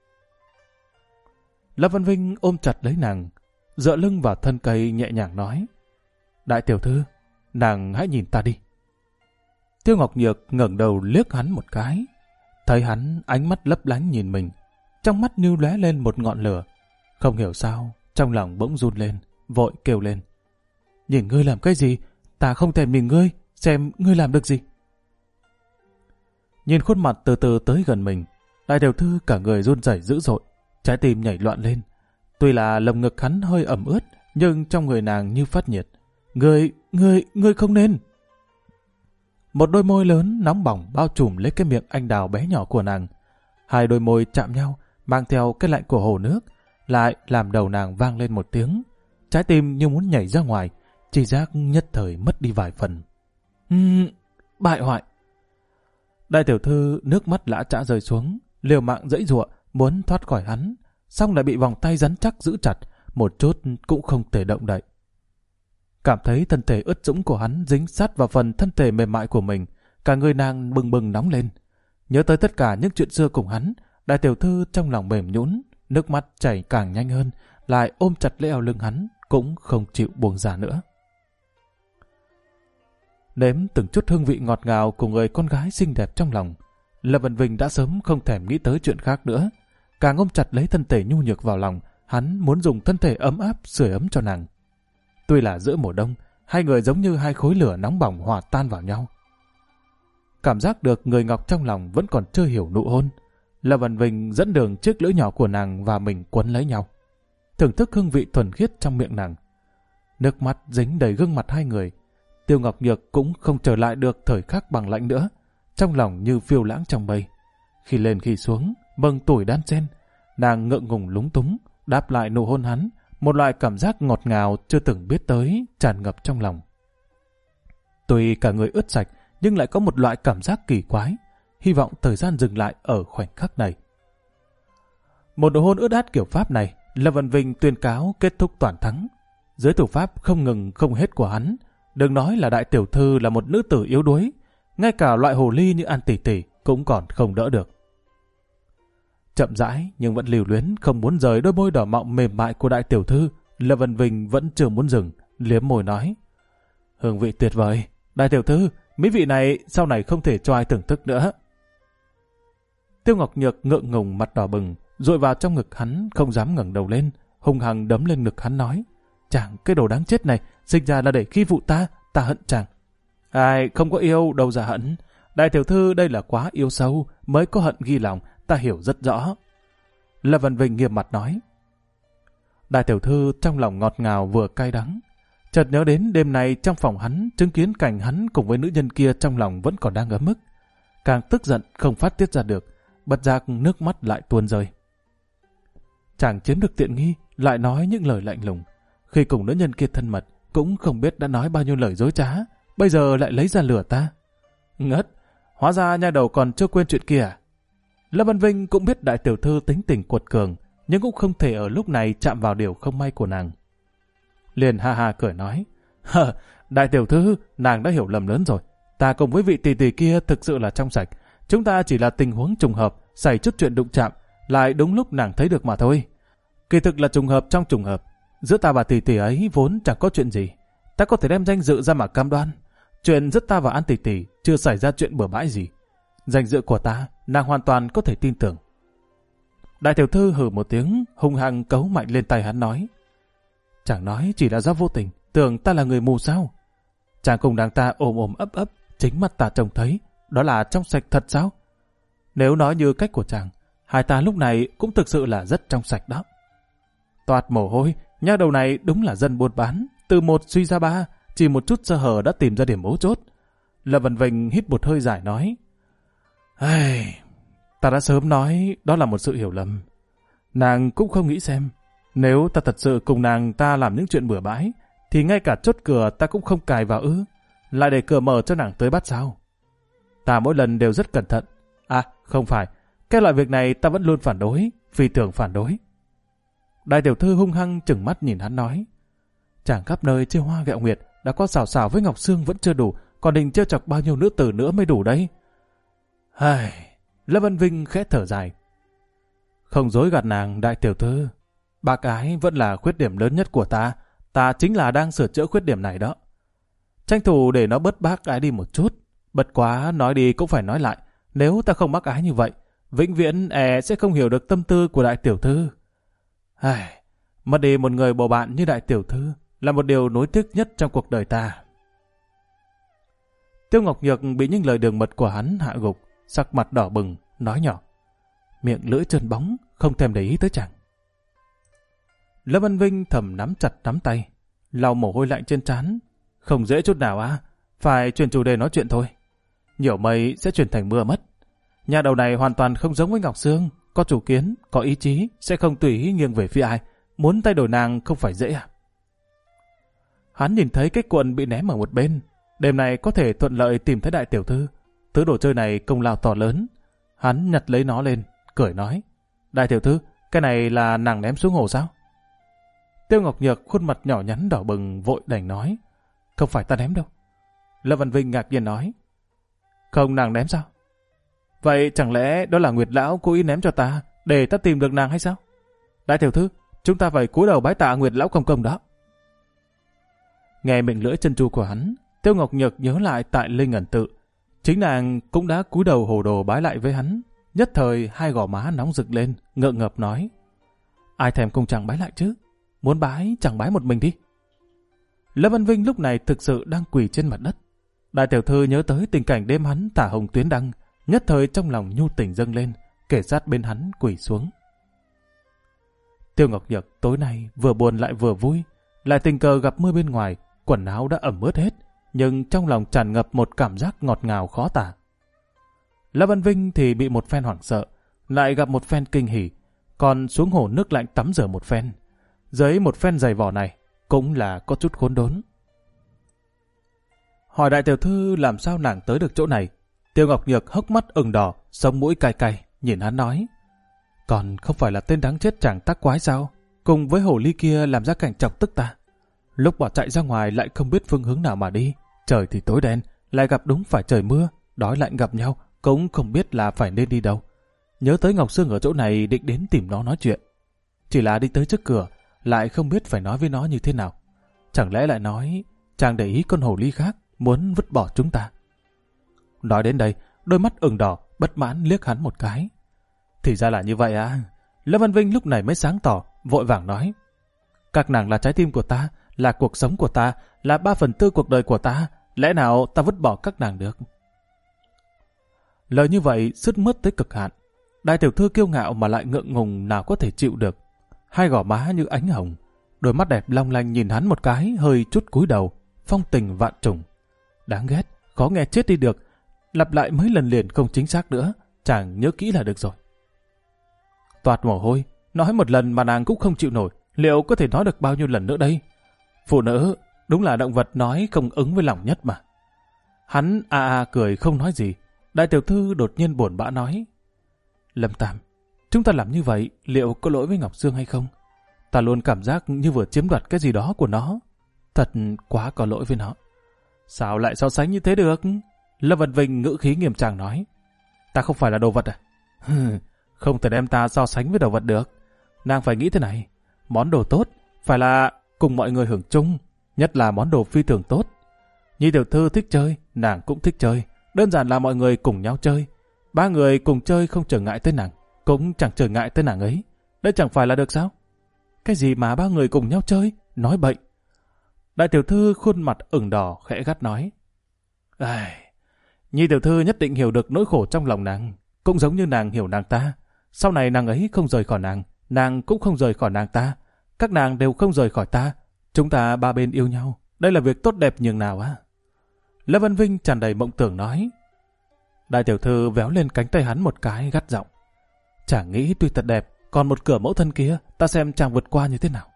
Speaker 1: Lâm Văn Vinh ôm chặt lấy nàng, dựa lưng vào thân cây nhẹ nhàng nói: Đại tiểu thư, nàng hãy nhìn ta đi. Tiêu Ngọc Nhược ngẩng đầu liếc hắn một cái, thấy hắn ánh mắt lấp lánh nhìn mình, trong mắt như lóe lên một ngọn lửa. Không hiểu sao, trong lòng bỗng run lên, vội kêu lên: Nhìn ngươi làm cái gì? Ta không thèm nhìn ngươi, xem ngươi làm được gì. Nhìn khuôn mặt từ từ tới gần mình, đại tiểu thư cả người run rẩy dữ dội, trái tim nhảy loạn lên. Tuy là lồng ngực hắn hơi ẩm ướt, nhưng trong người nàng như phát nhiệt. Ngươi không nên. Một đôi môi lớn nóng bỏng bao trùm lấy cái miệng anh đào bé nhỏ của nàng. Hai đôi môi chạm nhau, mang theo cái lạnh của hồ nước, lại làm đầu nàng vang lên một tiếng. Trái tim như muốn nhảy ra ngoài, tri giác nhất thời mất đi vài phần. Bại hoại. Đại tiểu thư nước mắt lã chã rơi xuống, liều mạng giãy giụa muốn thoát khỏi hắn, xong lại bị vòng tay rắn chắc giữ chặt, một chút cũng không thể động đậy. Cảm thấy thân thể ướt sũng của hắn dính sát vào phần thân thể mềm mại của mình, cả người nàng bừng bừng nóng lên. Nhớ tới tất cả những chuyện xưa cùng hắn, đại tiểu thư trong lòng mềm nhũn, nước mắt chảy càng nhanh hơn, lại ôm chặt lấy eo lưng hắn, cũng không chịu buông ra nữa. Nếm từng chút hương vị ngọt ngào của người con gái xinh đẹp trong lòng, Lâm Văn Vinh đã sớm không thèm nghĩ tới chuyện khác nữa. Càng ôm chặt lấy thân thể nhu nhược vào lòng, hắn muốn dùng thân thể ấm áp sưởi ấm cho nàng. Tuy là giữa mùa đông, hai người giống như hai khối lửa nóng bỏng hòa tan vào nhau. Cảm giác được người ngọc trong lòng vẫn còn chưa hiểu nụ hôn, Lâm Văn Vinh dẫn đường chiếc lưỡi nhỏ của nàng và mình quấn lấy nhau, thưởng thức hương vị thuần khiết trong miệng nàng. Nước mắt dính đầy gương mặt hai người. Tiêu Ngọc Nhược cũng không trở lại được thời khắc bằng lạnh nữa, trong lòng như phiêu lãng trong mây. Khi lên khi xuống, mừng tuổi đan xen, nàng ngượng ngùng lúng túng, đáp lại nụ hôn hắn, một loại cảm giác ngọt ngào chưa từng biết tới tràn ngập trong lòng. Tuy cả người ướt sạch, nhưng lại có một loại cảm giác kỳ quái, hy vọng thời gian dừng lại ở khoảnh khắc này. Một nụ hôn ướt át kiểu Pháp này, Lâm Văn Vinh tuyên cáo kết thúc toàn thắng. Dưới thủ pháp không ngừng không hết của hắn, đừng nói là đại tiểu thư là một nữ tử yếu đuối, ngay cả loại hồ ly như An Tỷ Tỷ cũng còn không đỡ được. Chậm rãi nhưng vẫn lưu luyến không muốn rời đôi môi đỏ mọng mềm mại của đại tiểu thư, Lâm Văn Vinh vẫn chưa muốn dừng, liếm môi nói: Hương vị tuyệt vời, đại tiểu thư, mỹ vị này sau này không thể cho ai thưởng thức nữa. Tiêu Ngọc Nhược ngượng ngùng mặt đỏ bừng, dội vào trong ngực hắn, không dám ngẩng đầu lên, hung hăng đấm lên ngực hắn nói: Chàng cái đồ đáng chết này, sinh ra là để khi phụ ta hận chàng. Ai không có yêu đâu ra hận, Đại tiểu thư đây là quá yêu sâu, mới có hận ghi lòng, ta hiểu rất rõ. Lâm Văn Vinh nghiêm mặt nói. Đại tiểu thư trong lòng ngọt ngào vừa cay đắng. Chợt nhớ đến đêm nay trong phòng hắn, chứng kiến cảnh hắn cùng với nữ nhân kia trong lòng vẫn còn đang ấm ức. Càng tức giận không phát tiết ra được, bất giác nước mắt lại tuôn rơi. Chàng chiếm được tiện nghi, lại nói những lời lạnh lùng. Khi cùng nữ nhân kia thân mật, cũng không biết đã nói bao nhiêu lời dối trá, bây giờ lại lấy ra lừa ta. Ngất, hóa ra nha đầu còn chưa quên chuyện kia à? Lâm Văn Vinh cũng biết đại tiểu thư tính tình cuột cường, nhưng cũng không thể ở lúc này chạm vào điều không may của nàng. Liền ha ha cười nói, đại tiểu thư, nàng đã hiểu lầm lớn rồi. Ta cùng với vị tỷ tỷ kia thực sự là trong sạch. Chúng ta chỉ là tình huống trùng hợp, xảy chút chuyện đụng chạm, lại đúng lúc nàng thấy được mà thôi. Kỳ thực là trùng hợp trong trùng hợp. Giữa ta và tỷ tỷ ấy vốn chẳng có chuyện gì. Ta có thể đem danh dự ra mà cam đoan. Chuyện giữa ta và An tỷ tỷ chưa xảy ra chuyện bừa bãi gì. Danh dự của ta, nàng hoàn toàn có thể tin tưởng. Đại tiểu thư hừ một tiếng, hung hăng cấu mạnh lên tay hắn nói. Chàng nói chỉ là do vô tình, tưởng ta là người mù sao? Chàng cùng nàng ta ôm ôm ấp ấp, chính mắt ta trông thấy, đó là trong sạch thật sao? Nếu nói như cách của chàng, hai ta lúc này cũng thực sự là rất trong sạch đó. Toát mồ hôi, nha đầu này đúng là dân buôn bán, từ một suy ra ba, chỉ một chút sơ hở đã tìm ra điểm mấu chốt. Lâm Văn Vinh hít một hơi dài nói. Ta đã sớm nói đó là một sự hiểu lầm. Nàng cũng không nghĩ xem, nếu ta thật sự cùng nàng ta làm những chuyện bừa bãi, thì ngay cả chốt cửa ta cũng không cài vào ư, lại để cửa mở cho nàng tới bắt sao. Ta mỗi lần đều rất cẩn thận. À, không phải, cái loại việc này ta vẫn luôn phản đối, phi thường phản đối. Đại tiểu thư hung hăng chừng mắt nhìn hắn nói. Chàng khắp nơi chia hoa gẹo nguyệt, đã có xào xào với Ngọc Sương vẫn chưa đủ, còn định trêu chọc bao nhiêu nữ tử nữa mới đủ đấy. Lâm Văn Vinh khẽ thở dài. Không dối gạt nàng, đại tiểu thư. Bác ái vẫn là khuyết điểm lớn nhất của ta. Ta chính là đang sửa chữa khuyết điểm này đó. Tranh thủ để nó bớt bác ái đi một chút. Bật quá nói đi cũng phải nói lại. Nếu ta không bác ái như vậy, vĩnh viễn sẽ không hiểu được tâm tư của đại tiểu thư. Mất đi một người bầu bạn như đại tiểu thư là một điều nối tiếc nhất trong cuộc đời ta. Tiêu Ngọc Nhược bị những lời đường mật của hắn hạ gục, sắc mặt đỏ bừng, nói nhỏ. Miệng lưỡi trơn bóng, không thèm để ý tới chàng. Lâm Văn Vinh thầm nắm chặt nắm tay, lau mồ hôi lạnh trên trán. Không dễ chút nào à, phải chuyển chủ đề nói chuyện thôi. Nhiều mây sẽ chuyển thành mưa mất. Nhà đầu này hoàn toàn không giống với Ngọc Sương, có chủ kiến, có ý chí, sẽ không tùy ý nghiêng về phía ai. Muốn thay đổi nàng không phải dễ à? Hắn nhìn thấy cái cuộn bị ném ở một bên. Đêm này có thể thuận lợi tìm thấy đại tiểu thư. Thứ đồ chơi này công lao to lớn. Hắn nhặt lấy nó lên, cười nói. Đại tiểu thư, cái này là nàng ném xuống hồ sao? Tiêu Ngọc Nhược khuôn mặt nhỏ nhắn đỏ bừng vội đành nói. Không phải ta ném đâu. Lâm Văn Vinh ngạc nhiên nói. Không nàng ném sao? Vậy chẳng lẽ đó là Nguyệt Lão cố ý ném cho ta để ta tìm được nàng hay sao? Đại tiểu thư, chúng ta phải cúi đầu bái tạ Nguyệt Lão công công đó. Nghe miệng lưỡi chân chu của hắn, Tiêu Ngọc Nhược nhớ lại tại Linh Ẩn Tự. Chính nàng cũng đã cúi đầu hồ đồ bái lại với hắn. Nhất thời hai gò má nóng rực lên, ngượng ngập nói. Ai thèm cùng chàng bái lại chứ? Muốn bái chẳng bái một mình đi. Lâm Văn Vinh lúc này thực sự đang quỳ trên mặt đất. Đại tiểu thư nhớ tới tình cảnh đêm hắn thả hồng tuyến đăng, nhất thời trong lòng nhu tình dâng lên, kể sát bên hắn quỳ xuống. Tiêu Ngọc Nhược tối nay vừa buồn lại vừa vui, lại tình cờ gặp mưa bên ngoài, quần áo đã ẩm ướt hết, nhưng trong lòng tràn ngập một cảm giác ngọt ngào khó tả. Lâm Văn Vinh thì bị một phen hoảng sợ, lại gặp một phen kinh hỉ, còn xuống hồ nước lạnh tắm rửa một phen. Dưới một phen giày vỏ này cũng là có chút khốn đốn. Hỏi đại tiểu thư làm sao nàng tới được chỗ này. Tiêu Ngọc Nhược hốc mắt ửng đỏ, sống mũi cay cay, nhìn hắn nói. Còn không phải là tên đáng chết chàng tác quái sao? Cùng với hồ ly kia làm ra cảnh chọc tức ta. Lúc bỏ chạy ra ngoài lại không biết phương hướng nào mà đi. Trời thì tối đen, lại gặp đúng phải trời mưa, đói lạnh gặp nhau, cũng không biết là phải nên đi đâu. Nhớ tới Ngọc Sương ở chỗ này định đến tìm nó nói chuyện. Chỉ là đi tới trước cửa, lại không biết phải nói với nó như thế nào. Chẳng lẽ lại nói, chàng để ý con hồ ly khác, muốn vứt bỏ chúng ta. Nói đến đây, đôi mắt ửng đỏ, bất mãn liếc hắn một cái. Thì ra là như vậy à? Lâm Văn Vinh lúc này mới sáng tỏ, vội vàng nói. Các nàng là trái tim của ta, là cuộc sống của ta, là 3/4 cuộc đời của ta. Lẽ nào ta vứt bỏ các nàng được? Lời như vậy sứt mướt tới cực hạn. Đại tiểu thư kiêu ngạo mà lại ngượng ngùng nào có thể chịu được. Hai gò má như ánh hồng, đôi mắt đẹp long lanh nhìn hắn một cái, hơi chút cúi đầu, phong tình vạn trùng. Đáng ghét, khó nghe chết đi được. Lặp lại mấy lần liền không chính xác nữa, chàng nhớ kỹ là được rồi. Toát mồ hôi, nói một lần mà nàng cũng không chịu nổi, liệu có thể nói được bao nhiêu lần nữa đây? Phụ nữ, đúng là động vật nói không ứng với lòng nhất mà. Hắn cười không nói gì. Đại tiểu thư đột nhiên buồn bã nói: Lâm Tam, chúng ta làm như vậy liệu có lỗi với Ngọc Dương hay không? Ta luôn cảm giác như vừa chiếm đoạt cái gì đó của nó. Thật quá có lỗi với nó. Sao lại so sánh như thế được? Lâm Văn Vinh ngữ khí nghiêm trang nói: Ta không phải là đồ vật à? Không thể đem ta so sánh với đồ vật được. Nàng phải nghĩ thế này, món đồ tốt phải là cùng mọi người hưởng chung, nhất là món đồ phi thường tốt. Nhi tiểu thư thích chơi, nàng cũng thích chơi, đơn giản là mọi người cùng nhau chơi. Ba người cùng chơi không trở ngại tới nàng, cũng chẳng trở ngại tới nàng ấy. Đây chẳng phải là được sao? Cái gì mà ba người cùng nhau chơi? Nói bậy. Đại tiểu thư khuôn mặt ửng đỏ khẽ gắt nói: Nhi tiểu thư nhất định hiểu được nỗi khổ trong lòng nàng, cũng giống như nàng hiểu nàng ta. Sau này nàng ấy không rời khỏi nàng cũng không rời khỏi nàng ta. Các nàng đều không rời khỏi ta. Chúng ta ba bên yêu nhau. Đây là việc tốt đẹp nhường nào á. Lâm Văn Vinh tràn đầy mộng tưởng nói. Đại tiểu thư véo lên cánh tay hắn một cái gắt giọng: Chàng nghĩ tuy thật đẹp, còn một cửa mẫu thân kia, ta xem chàng vượt qua như thế nào.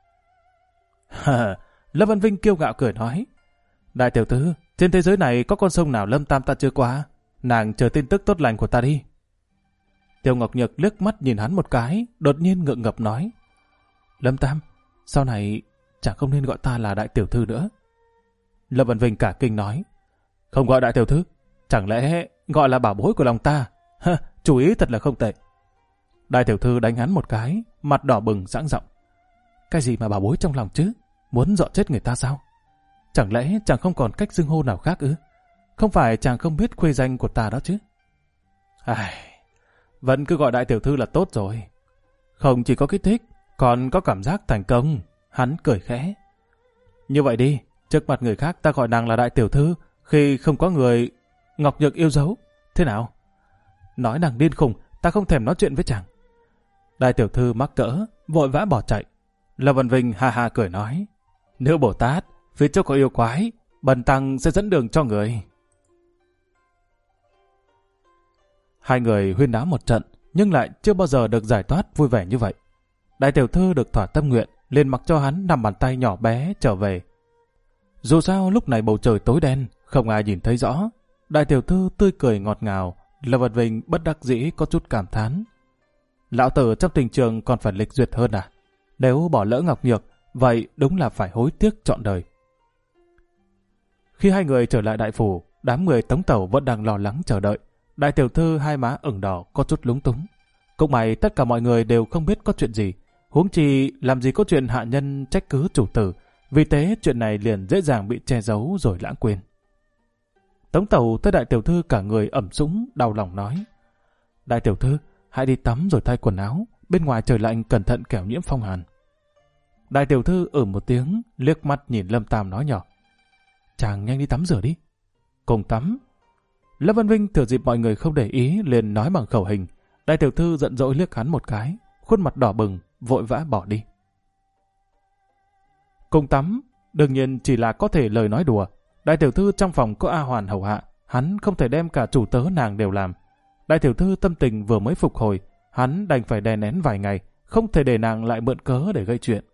Speaker 1: Lâm Văn Vinh kiêu ngạo cười nói: Đại tiểu thư, trên thế giới này có con sông nào Lâm Tam ta chưa qua? Nàng chờ tin tức tốt lành của ta đi. Tiêu Ngọc Nhược liếc mắt nhìn hắn một cái, đột nhiên ngượng ngập nói: Lâm Tam, sau này chàng không nên gọi ta là đại tiểu thư nữa. Lâm Văn Vinh cả kinh nói: Không gọi đại tiểu thư, chẳng lẽ gọi là bảo bối của lòng ta? Chủ ý thật là không tệ. Đại tiểu thư đánh hắn một cái, mặt đỏ bừng giãng giọng: Cái gì mà bảo bối trong lòng chứ? Muốn dọa chết người ta sao? Chẳng lẽ chàng không còn cách xưng hô nào khác ư? Không phải chàng không biết khuê danh của ta đó chứ? Vẫn cứ gọi đại tiểu thư là tốt rồi. Không chỉ có kích thích, còn có cảm giác thành công. Hắn cười khẽ: Như vậy đi, trước mặt người khác ta gọi nàng là đại tiểu thư, khi không có người Ngọc Nhược yêu dấu. Thế nào? Nói nàng điên khùng, ta không thèm nói chuyện với chàng. Đại tiểu thư mắc cỡ, vội vã bỏ chạy. Lâm Văn Vinh ha cười nói: Nữ Bồ Tát, phía trước có yêu quái, bần tăng sẽ dẫn đường cho người. Hai người huyên náo một trận, nhưng lại chưa bao giờ được giải thoát vui vẻ như vậy. Đại tiểu thư được thỏa tâm nguyện, liền mặc cho hắn nằm bàn tay nhỏ bé trở về. Dù sao lúc này bầu trời tối đen, không ai nhìn thấy rõ. Đại tiểu thư tươi cười ngọt ngào, Lâm Văn Vinh bất đắc dĩ có chút cảm thán: Lão tử trong tình trường còn phải lịch duyệt hơn à? Nếu bỏ lỡ Ngọc Nhược, vậy đúng là phải hối tiếc trọn đời. Khi hai người trở lại đại phủ, đám người Tống Tẩu vẫn đang lo lắng chờ đợi. Đại tiểu thư hai má ửng đỏ, có chút lúng túng. Cũng may tất cả mọi người đều không biết có chuyện gì, huống chi làm gì có chuyện hạ nhân trách cứ chủ tử. Vì thế chuyện này liền dễ dàng bị che giấu rồi lãng quên. Tống Tẩu thấy đại tiểu thư cả người ẩm sũng, đau lòng nói: Đại tiểu thư, hãy đi tắm rồi thay quần áo, bên ngoài trời lạnh cẩn thận kẻo nhiễm phong hàn. Đại tiểu thư một tiếng, liếc mắt nhìn Lâm Tam nói nhỏ: Chàng nhanh đi tắm rửa đi. Cùng tắm. Lâm Văn Vinh thừa dịp mọi người không để ý liền nói bằng khẩu hình. Đại tiểu thư giận dỗi liếc hắn một cái, khuôn mặt đỏ bừng, vội vã bỏ đi. Cùng tắm, đương nhiên chỉ là có thể lời nói đùa. Đại tiểu thư trong phòng có A Hoàn hầu hạ, hắn không thể đem cả chủ tớ nàng đều làm. Đại tiểu thư tâm tình vừa mới phục hồi, hắn đành phải đè nén vài ngày, không thể để nàng lại mượn cớ để gây chuyện.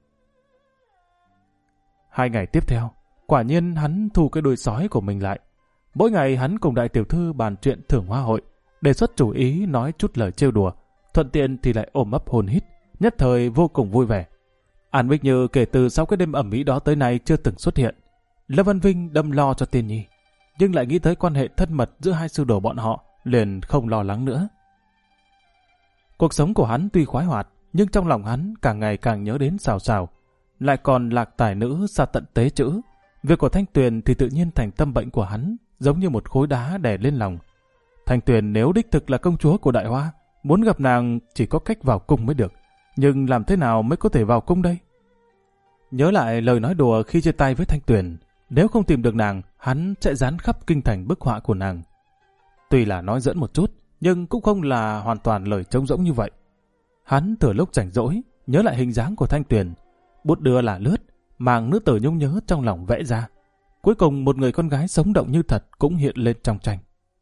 Speaker 1: 2 ngày tiếp theo, quả nhiên hắn thu cái đuôi sói của mình lại. Mỗi ngày hắn cùng đại tiểu thư bàn chuyện thưởng hoa hội, đề xuất chủ ý nói chút lời trêu đùa, thuận tiện thì lại ôm ấp hôn hít, nhất thời vô cùng vui vẻ. An Bích Như kể từ sau cái đêm ẩm ý đó tới nay chưa từng xuất hiện. Lâm Văn Vinh đâm lo cho Tiên Nhi, nhưng lại nghĩ tới quan hệ thân mật giữa hai sư đồ bọn họ, liền không lo lắng nữa. Cuộc sống của hắn tuy khoái hoạt, nhưng trong lòng hắn càng ngày càng nhớ đến Sào Sào, lại còn Lạc tài nữ xa tận tế chữ. Việc của Thanh Tuyền thì tự nhiên thành tâm bệnh của hắn, giống như một khối đá đè lên lòng. Thanh Tuyền nếu đích thực là công chúa của Đại Hoa, muốn gặp nàng chỉ có cách vào cung mới được. Nhưng làm thế nào mới có thể vào cung đây? Nhớ lại lời nói đùa khi chia tay với Thanh Tuyền, nếu không tìm được nàng, hắn sẽ dán khắp kinh thành bức họa của nàng. Tuy là nói giỡn một chút, nhưng cũng không là hoàn toàn lời trống rỗng như vậy. Hắn thừa lúc rảnh rỗi, nhớ lại hình dáng của Thanh Tuyền, bút đưa là lướt, màng nữ tử nhung nhớ trong lòng vẽ ra. Cuối cùng một người con gái sống động như thật cũng hiện lên trong tranh.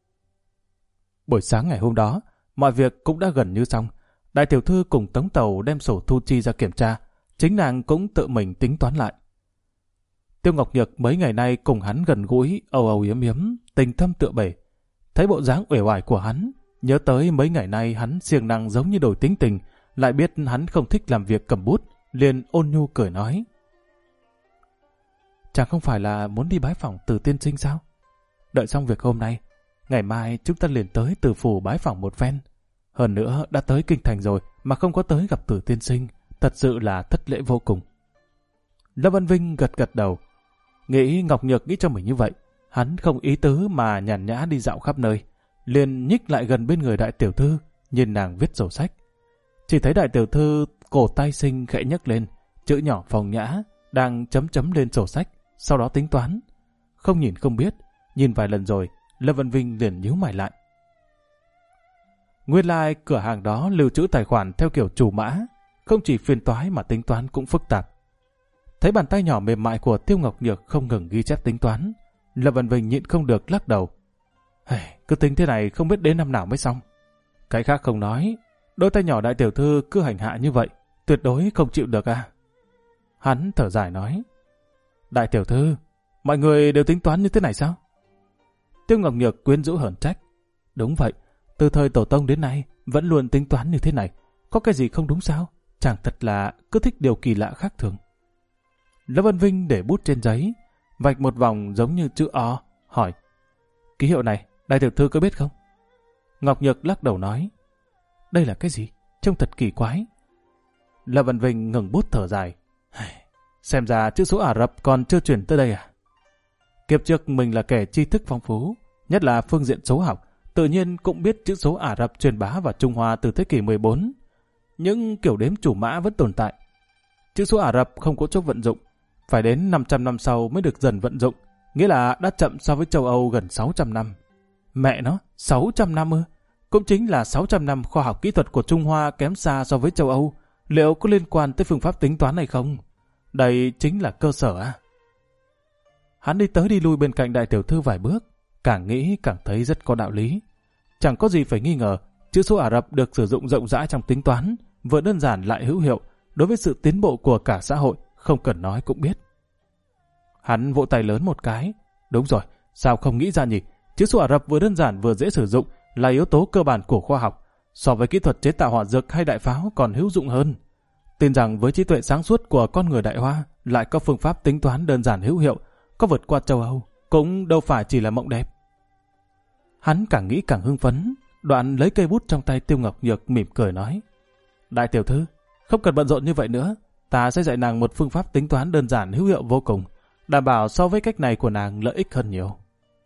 Speaker 1: Buổi sáng ngày hôm đó, mọi việc cũng đã gần như xong. Đại tiểu thư cùng Tống Tàu đem sổ thu chi ra kiểm tra, chính nàng cũng tự mình tính toán lại. Tiêu Ngọc Nhược mấy ngày nay cùng hắn gần gũi, âu âu yếm yếm, tình thâm tựa bể. Thấy bộ dáng uể oải của hắn, nhớ tới mấy ngày nay hắn siêng năng giống như đổi tính tình, lại biết hắn không thích làm việc cầm bút, liền ôn nhu cười nói. Chàng không phải là muốn đi bái phỏng Từ tiên sinh sao? Đợi xong việc hôm nay, ngày mai chúng ta liền tới Từ phủ bái phỏng một phen. Hơn nữa đã tới kinh thành rồi mà không có tới gặp Từ tiên sinh, thật sự là thất lễ vô cùng. Lâm Văn Vinh gật gật đầu, nghĩ Ngọc Nhược nghĩ cho mình như vậy, hắn không ý tứ mà nhàn nhã đi dạo khắp nơi, liền nhích lại gần bên người đại tiểu thư, nhìn nàng viết sổ sách. Chỉ thấy đại tiểu thư cổ tay xinh khẽ nhấc lên, chữ nhỏ phong nhã, đang chấm chấm lên sổ sách, sau đó tính toán. Không nhìn không biết, nhìn vài lần rồi, Lâm Văn Vinh liền nhíu mày lại. Nguyên lai cửa hàng đó lưu trữ tài khoản theo kiểu chủ mã, không chỉ phiền toái mà tính toán cũng phức tạp. Thấy bàn tay nhỏ mềm mại của Tiêu Ngọc Nhược không ngừng ghi chép tính toán, Lâm Văn Vinh nhịn không được lắc đầu. Cứ tính thế này không biết đến năm nào mới xong. Cái khác không nói, đôi tay nhỏ đại tiểu thư cứ hành hạ như vậy, tuyệt đối không chịu được à. Hắn thở dài nói. Đại tiểu thư, mọi người đều tính toán như thế này sao? Tiêu Ngọc Nhược quyến rũ hờn trách. Đúng vậy, từ thời tổ tông đến nay vẫn luôn tính toán như thế này. Có cái gì không đúng sao? Chàng thật là cứ thích điều kỳ lạ khác thường. Lâm Văn Vinh để bút trên giấy, vạch một vòng giống như chữ O, hỏi. Ký hiệu này, đại tiểu thư có biết không? Ngọc Nhược lắc đầu nói. Đây là cái gì? Trông thật kỳ quái. Lâm Văn Vinh ngừng bút thở dài. Xem ra chữ số Ả Rập còn chưa chuyển tới đây à? Kiếp trước mình là kẻ tri thức phong phú, nhất là phương diện số học, tự nhiên cũng biết chữ số Ả Rập truyền bá vào Trung Hoa từ thế kỷ 14. Những kiểu đếm chủ mã vẫn tồn tại. Chữ số Ả Rập không có chỗ vận dụng, phải đến 500 năm sau mới được dần vận dụng, nghĩa là đã chậm so với châu Âu gần 600 năm. Mẹ nó, 600 năm ư? Cũng chính là 600 năm khoa học kỹ thuật của Trung Hoa kém xa so với châu Âu. Liệu có liên quan tới phương pháp tính toán này không? Đây chính là cơ sở à? Hắn đi tới đi lui bên cạnh đại tiểu thư vài bước, càng nghĩ càng thấy rất có đạo lý. Chẳng có gì phải nghi ngờ, chữ số Ả Rập được sử dụng rộng rãi trong tính toán, vừa đơn giản lại hữu hiệu, đối với sự tiến bộ của cả xã hội, không cần nói cũng biết. Hắn vỗ tay lớn một cái. Đúng rồi, sao không nghĩ ra nhỉ? Chữ số Ả Rập vừa đơn giản vừa dễ sử dụng, là yếu tố cơ bản của khoa học, so với kỹ thuật chế tạo hỏa dược hay đại pháo còn hữu dụng hơn. Tin rằng với trí tuệ sáng suốt của con người Đại Hoa, lại có phương pháp tính toán đơn giản hữu hiệu, có vượt qua châu Âu, cũng đâu phải chỉ là mộng đẹp. Hắn càng nghĩ càng hưng phấn, đoạn lấy cây bút trong tay Tiêu Ngọc Nhược mỉm cười nói. Đại tiểu thư, không cần bận rộn như vậy nữa, ta sẽ dạy nàng một phương pháp tính toán đơn giản hữu hiệu vô cùng, đảm bảo so với cách này của nàng lợi ích hơn nhiều.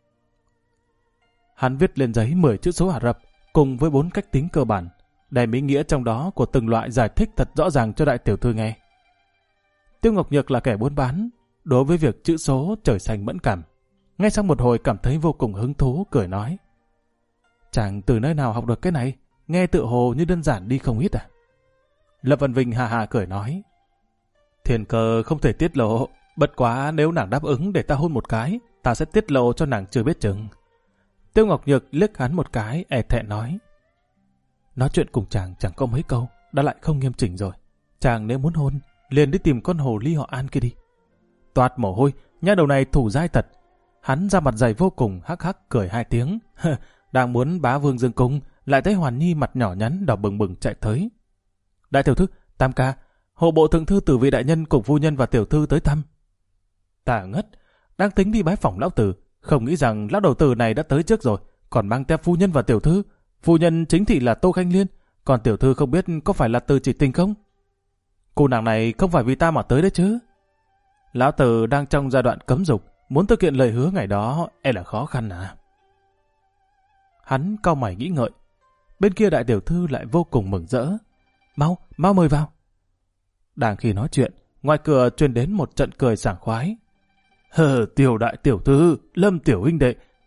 Speaker 1: Hắn viết lên giấy 10 chữ số Ả Rập cùng với 4 cách tính cơ bản, đem ý nghĩa trong đó của từng loại giải thích thật rõ ràng cho đại tiểu thư nghe. Tiêu Ngọc Nhược là kẻ buôn bán, đối với việc chữ số trời xanh mẫn cảm. Ngay sau một hồi cảm thấy vô cùng hứng thú, cười nói. Chàng từ nơi nào học được cái này? Nghe tự hồ như đơn giản đi không ít à? Lâm Văn Vinh hà hà cười nói. Thiên cơ không thể tiết lộ, bất quá nếu nàng đáp ứng để ta hôn một cái, ta sẽ tiết lộ cho nàng chưa biết chừng. Tiêu Ngọc Nhược liếc hắn một cái, e thẹn nói. Nói chuyện cùng chàng chẳng có mấy câu, đã lại không nghiêm chỉnh rồi. Chàng nếu muốn hôn, liền đi tìm con hồ ly họ An kia đi. Toát mồ hôi, nha đầu này thủ dai thật. Hắn ra mặt dày vô cùng, hắc hắc cười 2 tiếng. Đang muốn bá vương dương cung, lại thấy Hoàn Nhi mặt nhỏ nhắn đỏ bừng bừng chạy tới. Đại tiểu thư, Tam ca, hộ bộ thượng thư Tử Vị đại nhân cùng phu nhân và tiểu thư tới thăm. Ta ngất, đang tính đi bái phỏng lão tử, không nghĩ rằng lão đầu tử này đã tới trước rồi, còn mang theo phu nhân và tiểu thư. Phu nhân chính thị là Tô Khanh Liên, còn tiểu thư không biết có phải là Từ Chỉ Tình không? Cô nàng này không phải vì ta mà tới đấy chứ. Lão tử đang trong giai đoạn cấm dục, muốn thực hiện lời hứa ngày đó e là khó khăn à. Hắn cau mày nghĩ ngợi. Bên kia đại tiểu thư lại vô cùng mừng rỡ. Mau mời vào. Đang khi nói chuyện, ngoài cửa truyền đến một trận cười sảng khoái. Tiểu đại tiểu thư, Lâm tiểu huynh đệ,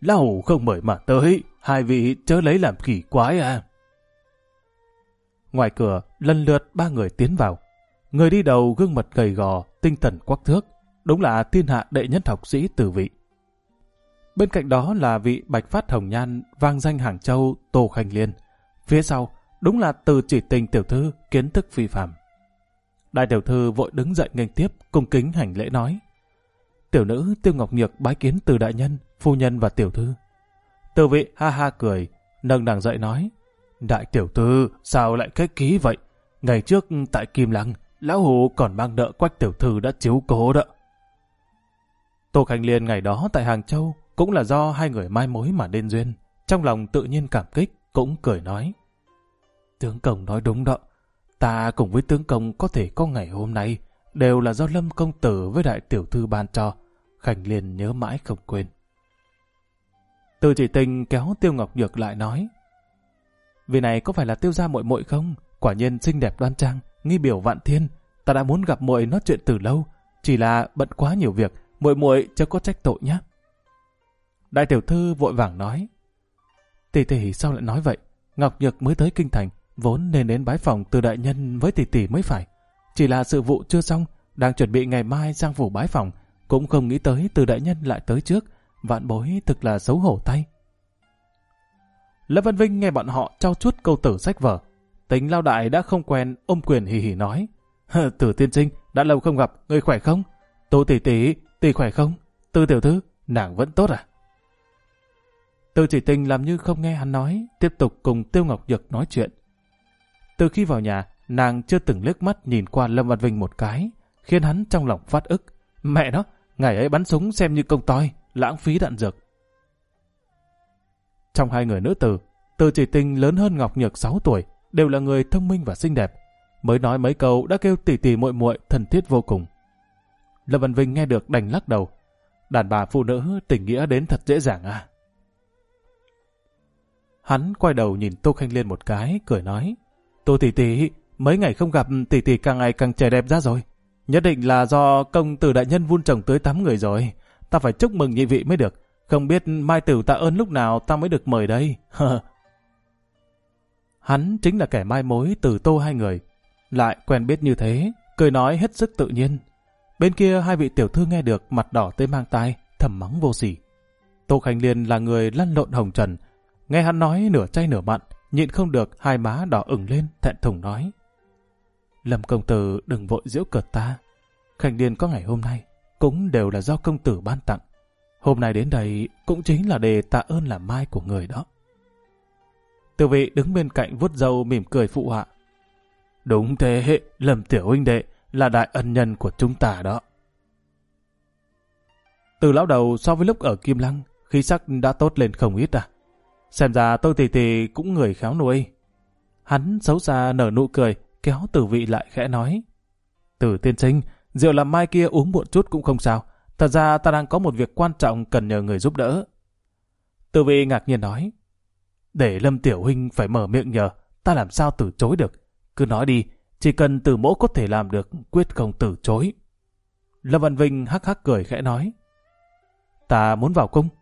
Speaker 1: Lão Hủ không mời mà tới, hai vị chớ lấy làm kỳ quái à. Ngoài cửa, lần lượt ba người tiến vào. Người đi đầu gương mặt gầy gò, tinh thần quắc thước, đúng là thiên hạ đệ nhất học sĩ Từ Vị. Bên cạnh đó là vị bạch phát hồng nhan vang danh Hàng Châu Tô Khanh Liên. Phía sau, đúng là Từ Chỉ Tình tiểu thư kiến thức phi phàm. Đại tiểu thư vội đứng dậy nghênh tiếp, cung kính hành lễ nói: Tiểu nữ Tiêu Ngọc Nhược bái kiến Từ đại nhân, phu nhân và tiểu thư. Từ Vị ha ha cười, nâng nàng dậy nói: Đại tiểu thư sao lại khách khí vậy? Ngày trước tại Kim Lăng, lão hủ còn mang nợ Quách tiểu thư đã chiếu cố đó. Tô Khanh Liên ngày đó tại Hàng Châu cũng là do hai người mai mối mà nên duyên, trong lòng tự nhiên cảm kích, cũng cười nói: Tướng công nói đúng đó, ta cùng với tướng công có thể có ngày hôm nay đều là do Lâm công tử với đại tiểu thư ban cho, Khanh Liên nhớ mãi không quên. Từ Chỉ Tình kéo Tiêu Ngọc Nhược lại nói: Vì này có phải là Tiêu gia muội muội không? Quả nhiên xinh đẹp đoan trang, nghi biểu vạn thiên, ta đã muốn gặp muội nói chuyện từ lâu, chỉ là bận quá nhiều việc, muội muội chớ có trách tội nhé. Đại tiểu thư vội vàng nói: Tỷ tỷ sao lại nói vậy? Ngọc Nhược mới tới kinh thành, vốn nên đến bái phòng Từ đại nhân với tỷ tỷ mới phải. Chỉ là sự vụ chưa xong, đang chuẩn bị ngày mai sang phủ bái phòng, cũng không nghĩ tới Từ đại nhân lại tới trước, vạn bối thực là xấu hổ tay. Lâm Văn Vinh nghe bọn họ trao chuốt câu tử sách vở, tính lao đại đã không quen, ôm quyền hì hì nói: Từ tiên sinh, đã lâu không gặp, người khỏe không? Tô tỷ tỷ, tỷ khỏe không? Từ tiểu thư, nàng vẫn tốt à? Từ Chỉ Tình làm như không nghe hắn nói, tiếp tục cùng Tiêu Ngọc Nhược nói chuyện. Từ khi vào nhà, nàng chưa từng liếc mắt nhìn qua Lâm Văn Vinh một cái, khiến hắn trong lòng phát ức. Mẹ nó, ngày ấy bắn súng xem như công toi, lãng phí đạn dược. Trong hai người nữ tử, Từ Chỉ Tình lớn hơn Ngọc Nhược 6 tuổi, đều là người thông minh và xinh đẹp. Mới nói mấy câu đã kêu tỷ tỷ muội muội thân thiết vô cùng. Lâm Văn Vinh nghe được đành lắc đầu. Đàn bà phụ nữ tình nghĩa đến thật dễ dàng à. Hắn quay đầu nhìn Tô Khanh Liên một cái, cười nói: Tô tỷ tỷ, mấy ngày không gặp tỷ tỷ càng ngày càng trẻ đẹp ra rồi. Nhất định là do công tử đại nhân vun trồng tới 8 người rồi. Ta phải chúc mừng nhị vị mới được. Không biết mai tử tạ ơn lúc nào ta mới được mời đây. Hắn chính là kẻ mai mối từ Tô hai người. Lại quen biết như thế, cười nói hết sức tự nhiên. Bên kia hai vị tiểu thư nghe được mặt đỏ tới mang tai, thầm mắng vô sỉ. Tô Khanh Liên là người lăn lộn hồng trần. Nghe hắn nói nửa chay nửa mặn, nhịn không được hai má đỏ ửng lên, thẹn thùng nói: Lâm công tử đừng vội giễu cợt ta. Khanh Liên có ngày hôm nay cũng đều là do công tử ban tặng. Hôm nay đến đây cũng chính là để tạ ơn làm mai của người đó. Từ Vị đứng bên cạnh vuốt râu mỉm cười phụ họa: Đúng thế, Lâm tiểu huynh đệ là đại ân nhân của chúng ta đó. Từ lão đầu so với lúc ở Kim Lăng, khí sắc đã tốt lên không ít à. Xem ra tôi tỷ tỷ cũng người khéo nuôi. Hắn xấu xa nở nụ cười, kéo Từ Vị lại khẽ nói: Từ tiên sinh, rượu làm mai kia uống muộn chút cũng không sao. Thật ra ta đang có một việc quan trọng cần nhờ người giúp đỡ. Từ Vị ngạc nhiên nói: Để Lâm tiểu huynh phải mở miệng nhờ, ta làm sao từ chối được. Cứ nói đi, chỉ cần Từ mỗ có thể làm được, quyết không từ chối. Lâm Văn Vinh hắc hắc cười khẽ nói: Ta muốn vào cung.